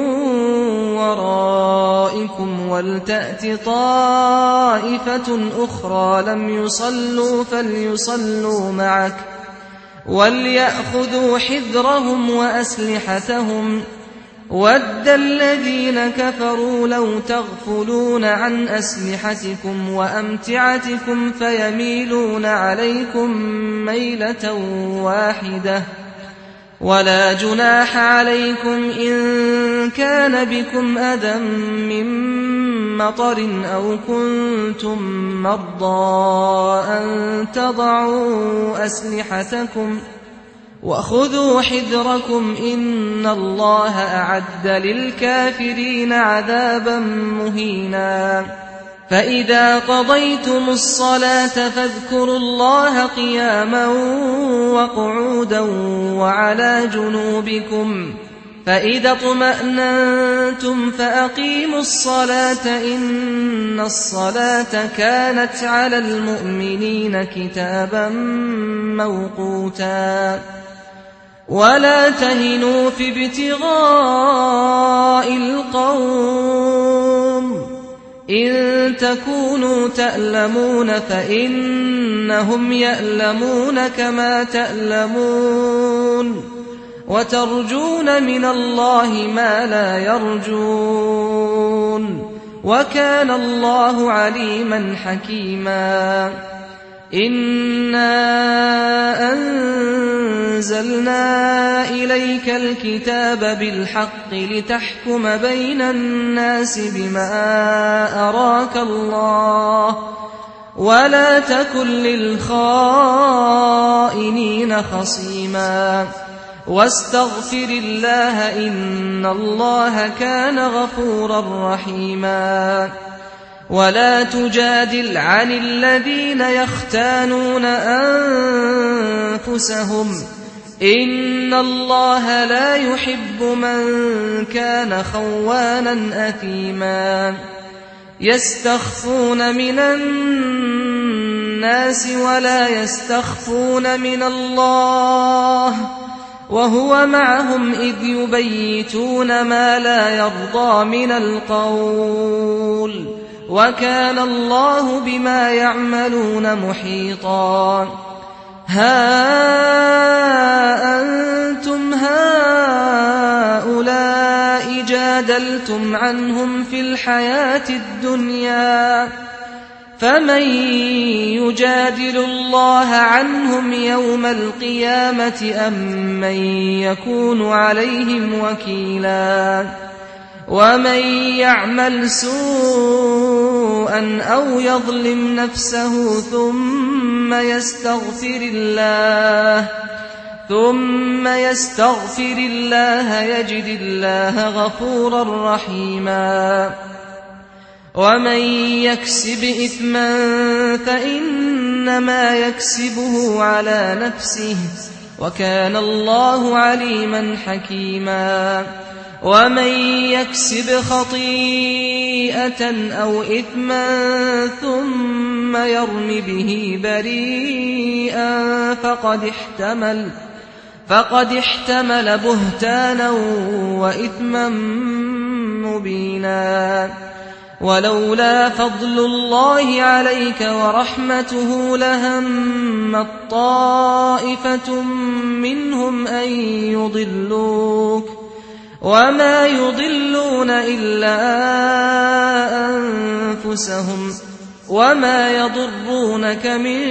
B: ورائكم ولتأت طائفة أخرى لم يصلوا فليصلوا معك وليأخذوا حذرهم وأسلحتهم وَدَّ الَّذِينَ كَفَرُوا لَوْ تَغْفُلُونَ عَنْ أَسْلِحَتِكُمْ وَأَمْتِعَتِكُمْ فَيَمِيلُونَ عَلَيْكُمْ مَيْلَةً وَاحِدَةً وَلَا جُنَاحَ عَلَيْكُمْ إِن كَانَ بِكُمْ أَذًى مِّن مَّطَرٍ أَوْ كُنتُم مَّرْضَىٰ أَن تَضَعُوا أَسْلِحَتَكُمْ وَخُذُوا حِذْرَكُمْ إِنَّ اللَّهَ أَعَدَّ لِلْكَافِرِينَ عَذَابًا مُّهِينًا. فَإِذَا قَضَيْتُمُ الصَّلَاةَ فاذكروا اللَّهَ قِيَامًا وَقُعُودًا وَعَلَىٰ جُنُوبِكُمْ فَإِذَا اطْمَأْنَنتُمْ فَأَقِيمُوا الصَّلَاةَ إِنَّ الصَّلَاةَ كَانَتْ عَلَى الْمُؤْمِنِينَ كِتَابًا مَّوْقُوتًا. وَلَا تَهِنُوا فِي ابْتِغَاءِ الْقَوْمِ إِن تَكُونُوا تَأْلَمُونَ فَإِنَّهُمْ يَأْلَمُونَ كَمَا تَأْلَمُونَ وَتَرْجُونَ مِنَ اللَّهِ مَا لَا يَرْجُونَ وَكَانَ اللَّهُ عَلِيمًا حَكِيمًا. إِنَّا أَنزَلْنَا إِلَيْكَ الْكِتَابَ بِالْحَقِّ لِتَحْكُمَ بَيْنَ النَّاسِ بِمَا أَرَاكَ اللَّهُ وَلَا تَكُن لِّلْخَائِنِينَ خَصِيمًا وَاسْتَغْفِرِ اللَّهَ إِنَّ اللَّهَ كَانَ غَفُورًا رَّحِيمًا. وَلَا تُجَادِلْ عَنِ الَّذِينَ يَخْتَانُونَ أَنفُسَهُمْ إِنَّ اللَّهَ لَا يُحِبُّ مَن كَانَ خَوَّانًا أَثِيمًا. يَسْتَخْفُونَ مِنَ النَّاسِ وَلَا يَسْتَخْفُونَ مِنَ اللَّهِ وَهُوَ مَعَهُمْ إِذْ يُبَيِّتُونَ مَا لَا يَرْضَىٰ مِنَ الْقَوْلِ وَكَانَ اللَّهُ بِمَا يَعْمَلُونَ مُحِيطًا. هَا أَنتُمْ هَٰؤُلَاءِ جَادَلْتُمْ عَنْهُمْ فِي الْحَيَاةِ الدُّنْيَا فَمَن يُجَادِلُ اللَّهَ عَنْهُمْ يَوْمَ الْقِيَامَةِ أَم مَّن يَكُونُ عَلَيْهِمْ وَكِيلًا. وَمَن يَعْمَلْ سُوءًا أَوْ يَظْلِمْ نَفْسَهُ ثُمَّ يَسْتَغْفِرِ اللَّهَ ثُمَّ يَسْتَغْفِرِ اللَّهَ يَجِدِ اللَّهَ غَفُورًا رَّحِيمًا. وَمَن يَكْسِبْ إِثْمًا فَإِنَّمَا يَكْسِبُهُ عَلَىٰ نَفْسِهِ وَكَانَ اللَّهُ عَلِيمًا حَكِيمًا. وَمَن يَكْسِبْ خَطِيئَةً أَوْ إِثْمًا ثُمَّ يَرْمِ بِهِ بَرِيئًا فَقَدِ احْتَمَلَ فَقَدِ احْتَمَلَ بُهْتَانًا وَإِثْمًا مُّبِينًا. ولولا فضل الله عليك ورحمته لهمت طائفة منهم أن يضلوك وما يضلون إلا أنفسهم وما يضرونك من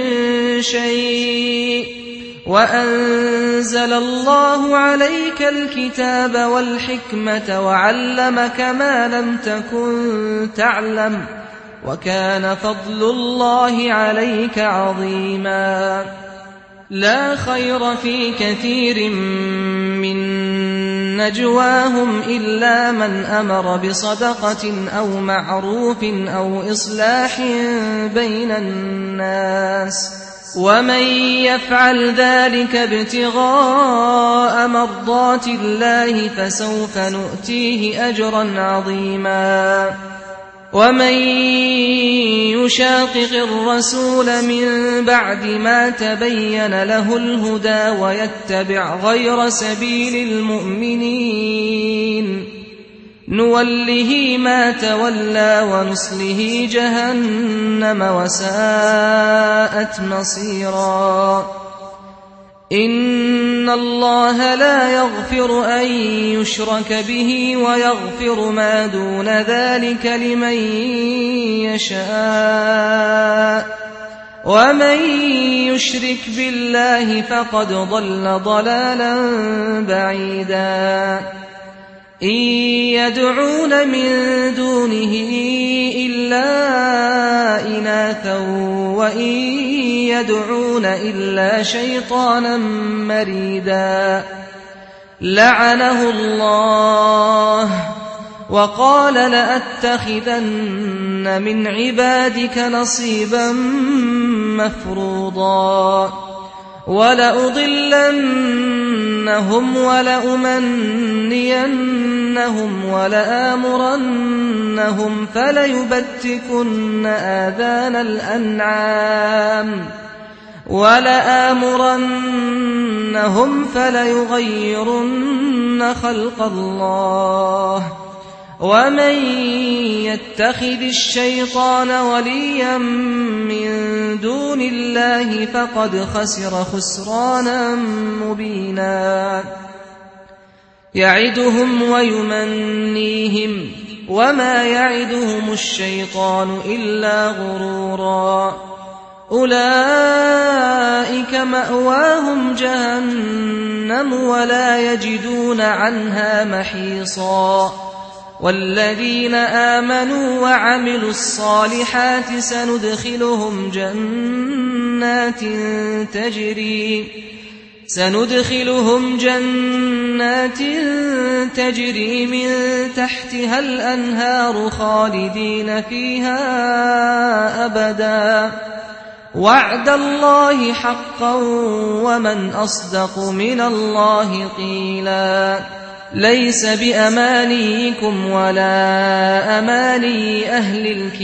B: شيء وأنزل الله عليك الكتاب والحكمة وعلمك ما لم تكن تعلم وكان فضل الله عليك عظيما. لا خير في كثير من نجواهم إلا من أمر بصدقة أو معروف أو إصلاح بين الناس ومن يفعل ذلك ابتغاء مرضات الله فسوف نؤتيه أجرا عظيما. ومن يشاقق الرسول من بعد ما تبين له الهدى ويتبع غير سبيل المؤمنين نوله ما تولى ونصله جهنم وساءت مصيرا. إن الله لا يغفر أن يشرك به ويغفر ما دون ذلك لمن يشاء ومن يشرك بالله فقد ضل ضلالا بعيدا. إن يدعون من دونه إلا إناثا وإن يدعون إلا شيطانا مريدا لعنه الله وقال لأتخذن من عبادك نصيبا مفروضا ولأضلنهم ولأمنينهم ولآمرنهم فليبتكن آذان الأنعام ولآمرنهم فليغيرن خلق الله ومن يتخذ الشيطان وليا من دون الله فقد خسر خسرانا مبينا. يعدهم ويمنيهم وما يعدهم الشيطان إلا غرورا. أولئك مأواهم جهنم ولا يجدون عنها محيصا. والذين آمنوا وعملوا الصالحات سندخلهم جنات تجري سندخلهم جنات تجري من تحتها الأنهار خالدين فيها أبدا وعد الله حقا ومن أصدق من الله قيلا. ليس بأمانيكم ولا أماني أهل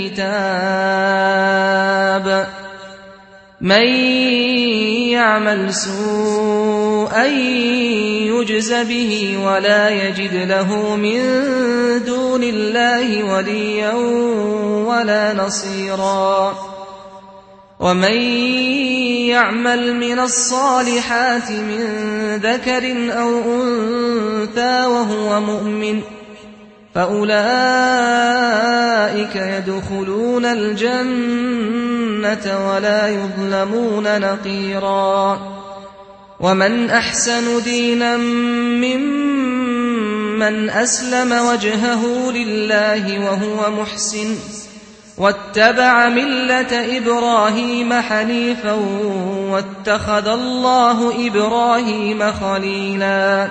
B: الكتاب من يعمل سوءا يجز به ولا يجد له من دون الله وليا ولا نصيرا. ومن يعمل من الصالحات من ذكر أو أنثى وهو مؤمن فأولئك يدخلون الجنة ولا يظلمون نقيرا. ومن أحسن دينا ممن أسلم وجهه لله وهو محسن واتبع ملة إبراهيم حنيفا واتخذ الله إبراهيم خليلا.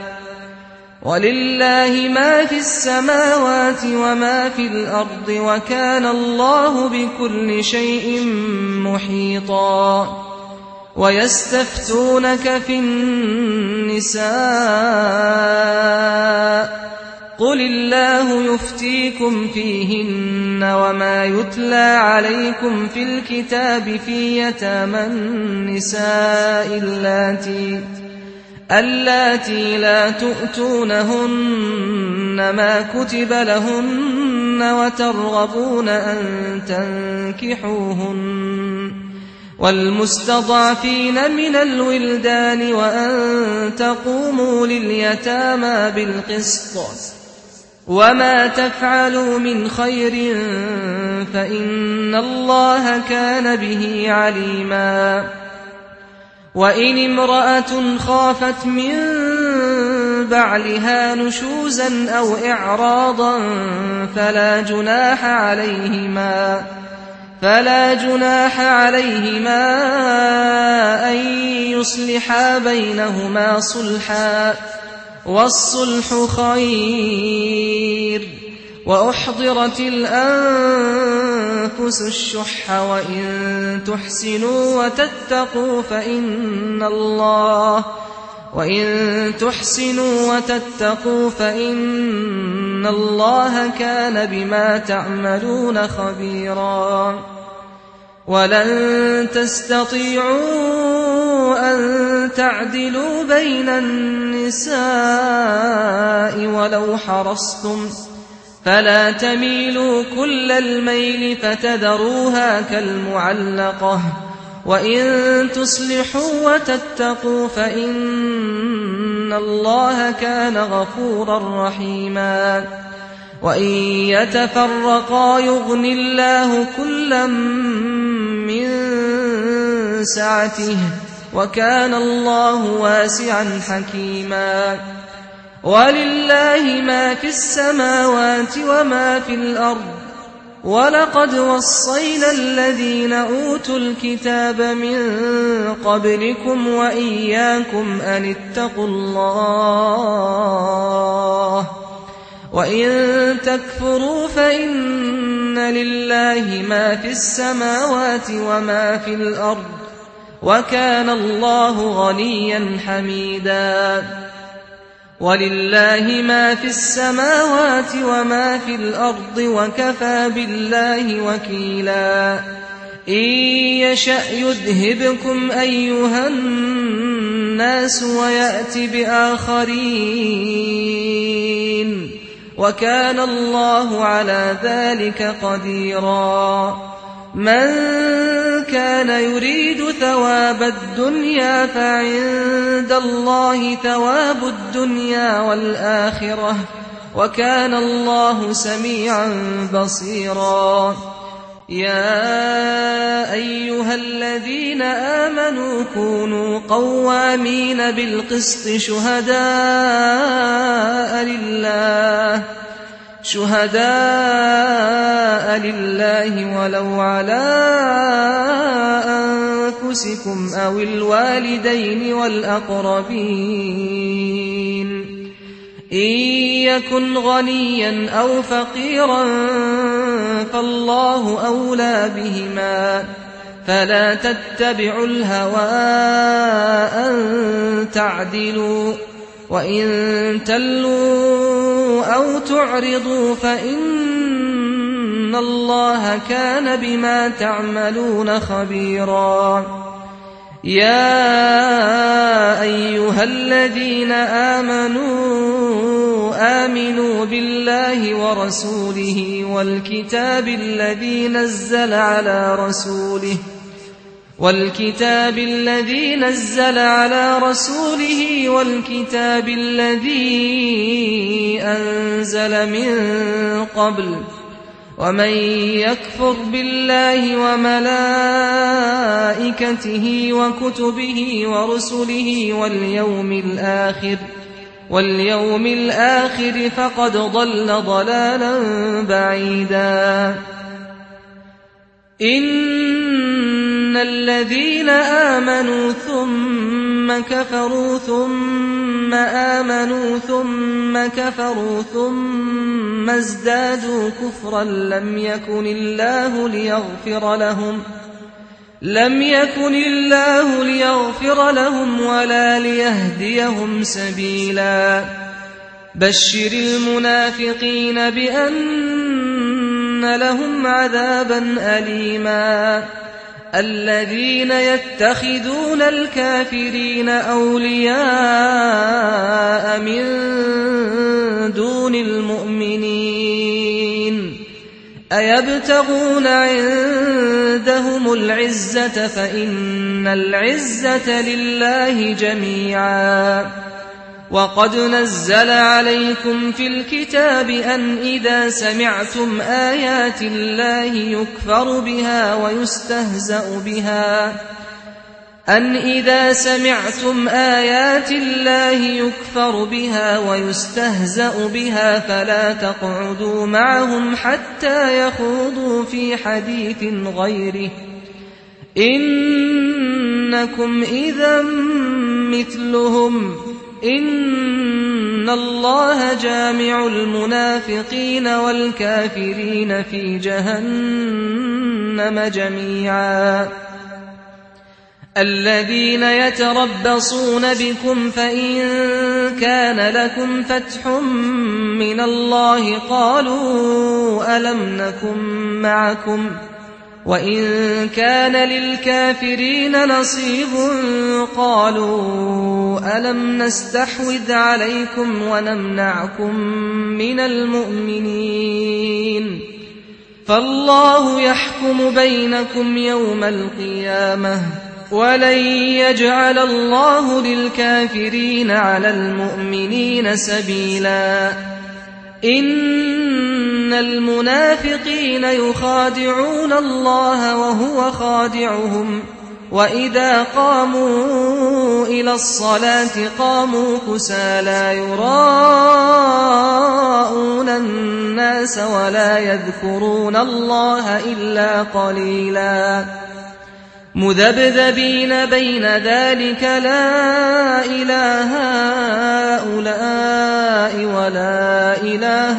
B: ولله ما في السماوات وما في الأرض وكان الله بكل شيء محيطا. ويستفتونك في النساء قل الله يفتيكم فيهن وما يتلى عليكم في الكتاب في يتامى النساء اللاتي اللاتي لا تؤتونهن ما كتب لهن وترغبون أن تنكحوهن والمستضعفين من الولدان وأن تقوموا لليتامى بالقسط وما تفعلوا من خير فإن الله كان به عليما وإن امرأة خافت من بعلها نشوزا أو إعراضا فلا جناح عليهما فلا جناح عليهما أن يصلحا بينهما صلحا والصلح خير وأحضرت الأنفس الشح وإن تحسنوا وتتقوا فإن الله وإن تحسنوا وتتقوا فإن الله كان بما تعملون خبيرا ولن تستطيعوا أن تعدلوا بين النساء ولو حرصتم فلا تميلوا كل الميل فتذروها كالمعلقة وإن تصلحوا وتتقوا فإن الله كان غفورا رحيما وإن يتفرقا يغني الله كلا من سعته وكان الله واسعا حكيما ولله ما في السماوات وما في الأرض ولقد وصينا الذين أوتوا الكتاب من قبلكم وإياكم أن اتقوا الله وإن تكفروا فإن لله ما في السماوات وما في الأرض وكان الله غنيا حميدا ولله ما في السماوات وما في الأرض وكفى بالله وكيلا إن يشأ يذهبكم أيها الناس ويأت بآخرين وكان الله على ذلك قديرا من كان يريد ثواب الدنيا فعند الله ثواب الدنيا والآخرة وكان الله سميعا بصيرا يا أيها الذين آمنوا كونوا قوامين بالقسط شهداء لله شهداء لله ولو على أنفسكم أو الوالدين والأقربين إن يكن غنيا أو فقيرا فالله أولى بهما فلا تتبعوا الهوى أن تعدلوا وإن تلوا أو تعرضوا فإن الله كان بما تعملون خبيرا يا أيها الذين آمنوا آمنوا بالله ورسوله والكتاب الذي نزل على رسوله والكتاب الذي نزل على رسوله والكتاب الذي أنزل من قبل ومن يكفر بالله وملائكته وكتبه ورسله واليوم الآخر واليوم الآخر فقد ضل ضلالا بعيدا إن الذين آمنوا ثم كفروا ثم آمنوا ثم كفروا ثم ازدادوا كفرا لم يكن الله ليغفر لهم لم يكن الله ليغفر لهم ولا ليهديهم سبيلا بشر المنافقين بأن لهم عذابا أليما الذين يتخذون الكافرين أولياء من دون المؤمنين أيبتغون عندهم العزة فإن العزة لله جميعا وقد نزل عليكم في الكتاب أن إذا سمعتم آيات الله يكفر بها ويستهزأ بها أن إذا سمعتم آيات الله يكفر بها ويستهزأ بها فلا تقعدوا معهم حتى يخوضوا في حديث غيره إنكم إذا مثلهم إن الله جامع المنافقين والكافرين في جهنم جميعا الذين يتربصون بكم فإن كان لكم فتح من الله قالوا ألم نكن معكم وإن كان للكافرين نصيب قالوا ألم نستحوذ عليكم ونمنعكم من المؤمنين فالله يحكم بينكم يوم القيامة ولن يجعل الله للكافرين على المؤمنين سبيلا إن المنافقين يخادعون الله وهو خادعهم وإذا قاموا إلى الصلاة قاموا كسالى يراءون الناس ولا يذكرون الله إلا قليلا مذبذبين بين ذلك لا إله هؤلاء ولا إله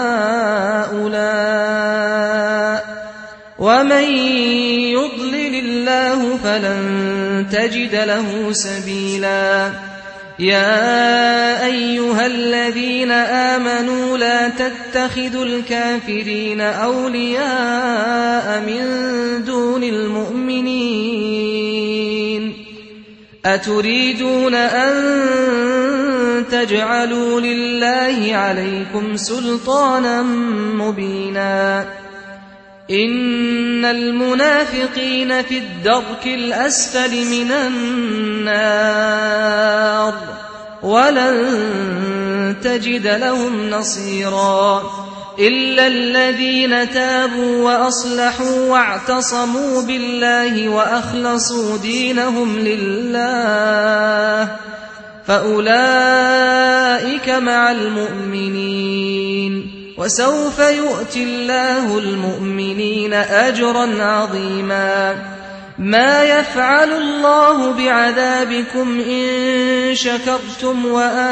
B: هؤلاء ومن يضلل الله فلن تجد له سبيلا يا أيها الذين آمنوا لا تتخذوا الكافرين أولياء من دون المؤمنين أتريدون أن تجعلوا لله عليكم سلطانا مبينا إن المنافقين في الدرك الأسفل من النار ولن تجد لهم نصيرا إلا الذين تابوا وأصلحوا واعتصموا بالله وأخلصوا دينهم لله فأولئك مع المؤمنين وسوف يؤتي الله المؤمنين أجرا عظيما ما يفعل الله بعذابكم إن شكرتم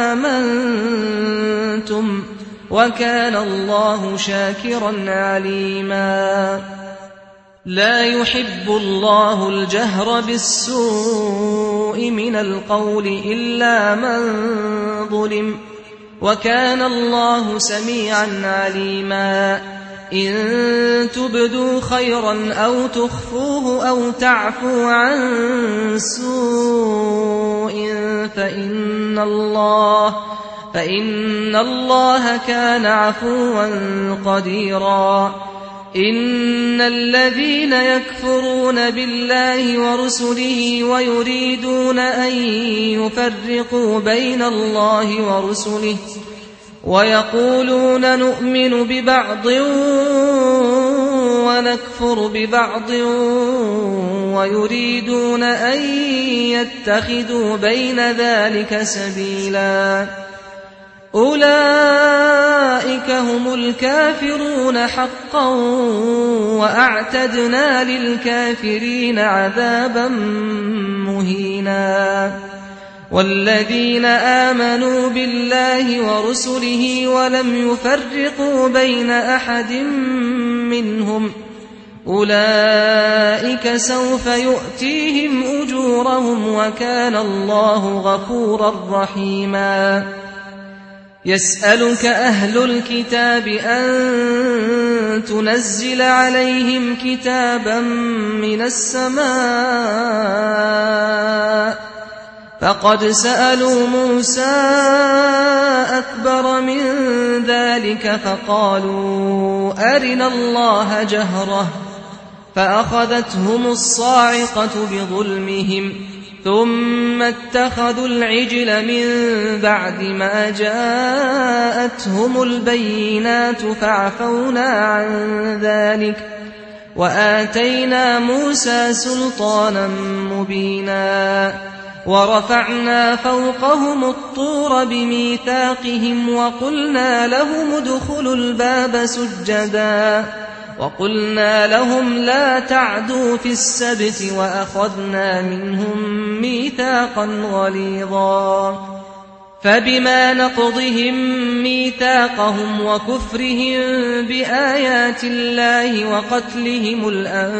B: وآمنتم وكان الله شاكرا عليما لا يحب الله الجهر بالسوء من القول إلا من ظلم وكان الله سميعا عليما إن تبدوا خيرا أو تخفوه أو تعفو عن سوء فإن الله فإن الله كان عفوا قديرا إن الذين يكفرون بالله ورسله ويريدون أن يفرقوا بين الله ورسله ويقولون نؤمن ببعض ونكفر ببعض ويريدون أن يتخذوا بين ذلك سبيلا أولئك هم الكافرون حقا وأعتدنا للكافرين عذابا مهينا والذين آمنوا بالله ورسله ولم يفرقوا بين أحد منهم أولئك سوف يؤتيهم أجورهم وكان الله غفورا رحيما يسألك أهل الكتاب أن تنزل عليهم كتابا من السماء فقد سألوا موسى أكبر من ذلك فقالوا أرنا الله جهرة فأخذتهم الصاعقة بظلمهم ثم اتخذوا العجل من بعد ما جاءتهم البينات فعفونا عن ذلك وآتينا موسى سلطانا مبينا ورفعنا فوقهم الطور بميثاقهم وقلنا لهم ادخلوا الباب سجدا وقلنا لهم لا تعدوا في السبت وأخذنا منهم ميثاقا غليظا فبما نقضهم ميثاقهم وكفرهم بآيات الله وقتلهم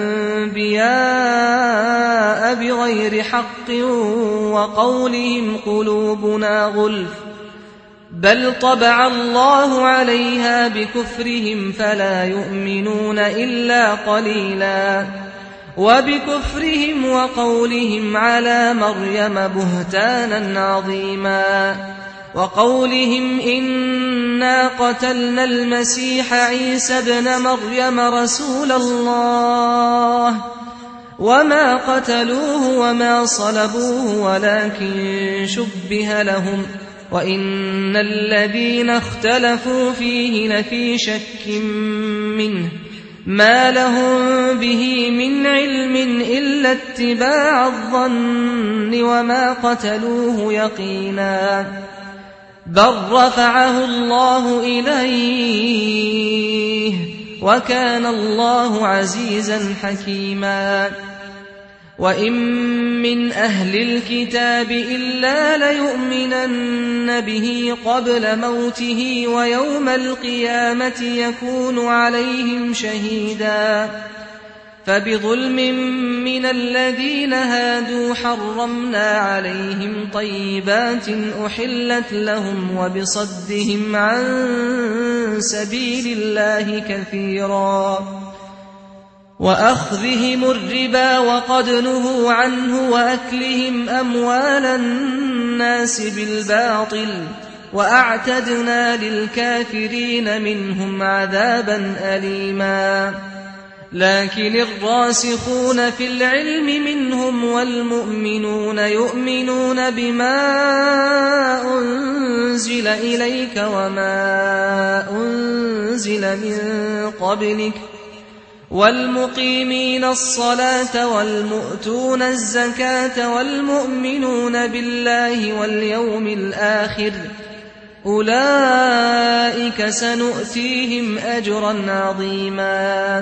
B: الأنبياء بغير حق وقولهم قلوبنا غلف بل طبع الله عليها بكفرهم فلا يؤمنون إلا قليلا وبكفرهم وقولهم على مريم بهتانا عظيما وقولهم إنا قتلنا المسيح عيسى ابن مريم رسول الله وما قتلوه وما صلبوه ولكن شبه لهم وإن الذين اختلفوا فيه لفي شك منه ما لهم به من علم إلا اتباع الظن وما قتلوه يقينا بل رفعه الله إليه وكان الله عزيزا حكيما وإن من أهل الكتاب إلا ليؤمنن به قبل موته ويوم القيامة يكون عليهم شهيدا فبظلم من الذين هادوا حرمنا عليهم طيبات أحلت لهم وبصدهم عن سبيل الله كثيرا وأخذهم الربا وقد نهوا عنه وأكلهم أموال الناس بالباطل وأعتدنا للكافرين منهم عذابا أليما لكن الراسخون في العلم منهم والمؤمنون يؤمنون بما أنزل إليك وما أنزل من قبلك والمقيمين الصلاة والمؤتون الزكاة والمؤمنون بالله واليوم الآخر أولئك سنؤتيهم أجرا عظيما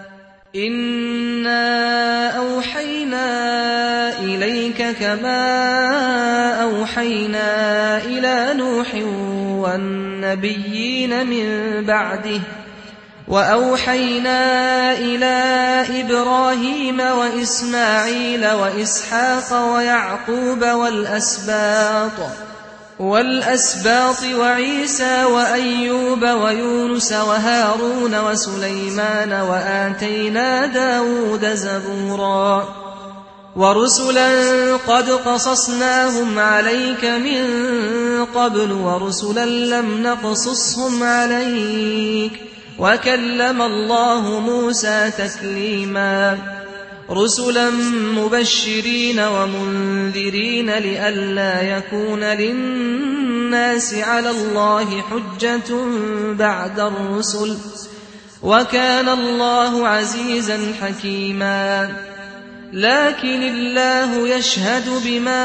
B: إنا أوحينا إليك كما أوحينا إلى نوح والنبيين من بعده وأوحينا إلى إبراهيم وإسماعيل وإسحاق ويعقوب والأسباط والأسباط وعيسى وأيوب ويونس وهارون وسليمان وآتينا داود زبورا ورسلا قد قصصناهم عليك من قبل ورسلا لم نقصصهم عليك وكلم الله موسى تكليما رسلا مبشرين ومنذرين لئلا يكون للناس على الله حجة بعد الرسل وكان الله عزيزا حكيما لكن الله يشهد بما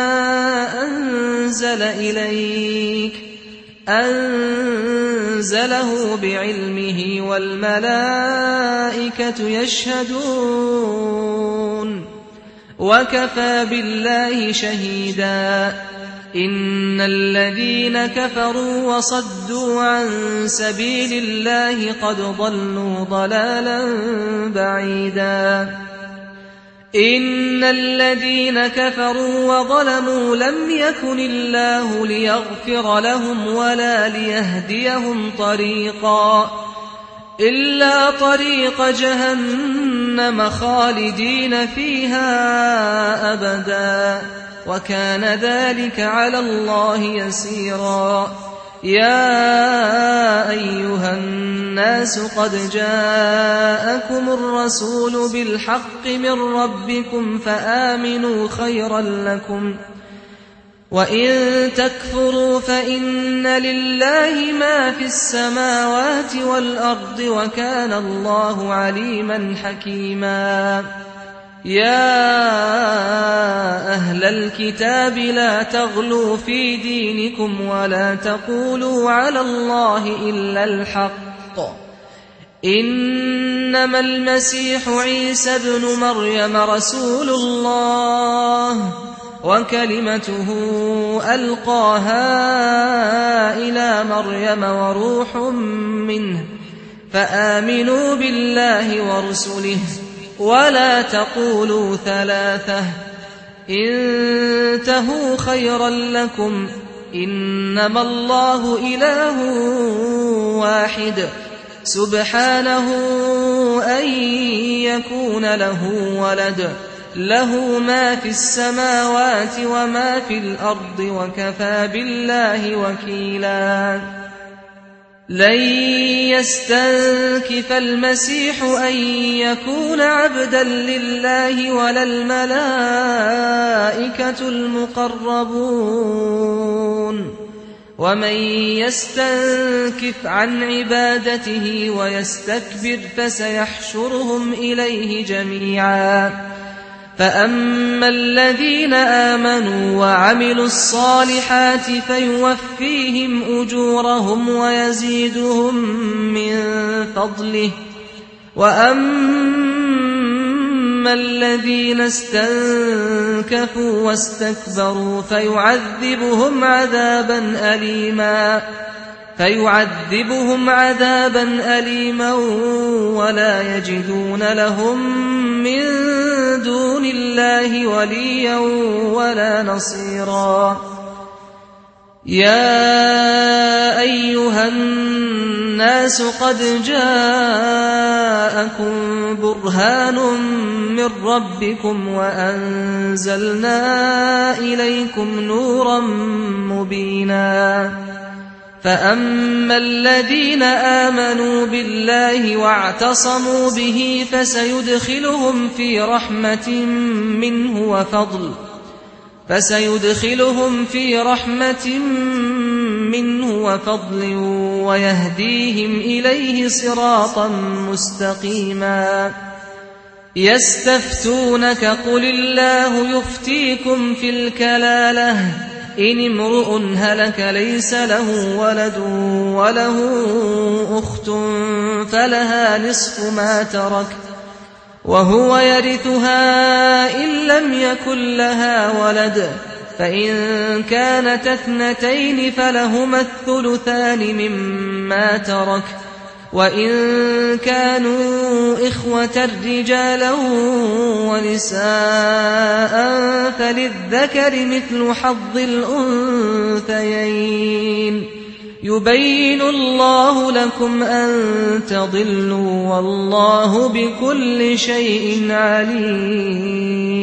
B: أنزل إليك أنزله بعلمه والملائكة يشهدون وكفى بالله شهيدا إن الذين كفروا وصدوا عن سبيل الله قد ضلوا ضلالا بعيدا إن الذين كفروا وظلموا لم يكن الله ليغفر لهم ولا ليهديهم طريقا إلا طريق جهنم خالدين فيها أبدا وكان ذلك على الله يسيرا. يا أيها الناس قد جاءكم الرسول بالحق من ربكم فآمنوا خيرا لكم، وإن تكفروا فإن لله ما في السماوات والأرض وكان الله عليما حكيما. يا أهل الكتاب لا تغلوا في دينكم ولا تقولوا على الله إلا الحق، إنما المسيح عيسى ابن مريم رسول الله وكلمته ألقاها إلى مريم وروح منه، فآمنوا بالله ورسله ولا تقولوا ثلاثة، انتهوا خيرا لكم، إنما الله إله واحد سبحانه أن يكون له ولد، له ما في السماوات وما في الأرض وكفى بالله وكيلا. لن يستنكف المسيح أن يكون عبدا لله ولا الملائكة المقربون، ومن يستنكف عن عبادته ويستكبر فسيحشرهم إليه جميعا. فأما الذين آمنوا وعملوا الصالحات فيوفيهم أجورهم ويزيدهم من فضله، وأما الذين استنكفوا واستكبروا فيعذبهم عذابا أليما فيعذبهم عذابا أليما ولا يجدون لهم من دون الله وليا ولا نصيرا. يا أيها الناس قد جاءكم برهان من ربكم وأنزلنا إليكم نورا مبينا. فأما الذين آمنوا بالله واعتصموا به فسيدخلهم في رحمة منه وفضل فسيدخلهم في رحمة منه وفضل ويهديهم إليه صراطا مستقيما. يستفتونك قل الله يفتيكم في الكلالة إن امرؤ هلك ليس له ولد وله أخت فلها نصف ما ترك وهو يرثها إن لم يكن لها ولد، فإن كانت اثنتين فلهما الثلثان مما ترك، وإن كانوا إخوة رجالا ونساء فللذكر مثل حظ الأنثيين. يبين الله لكم أن تضلوا والله بكل شيء عليم.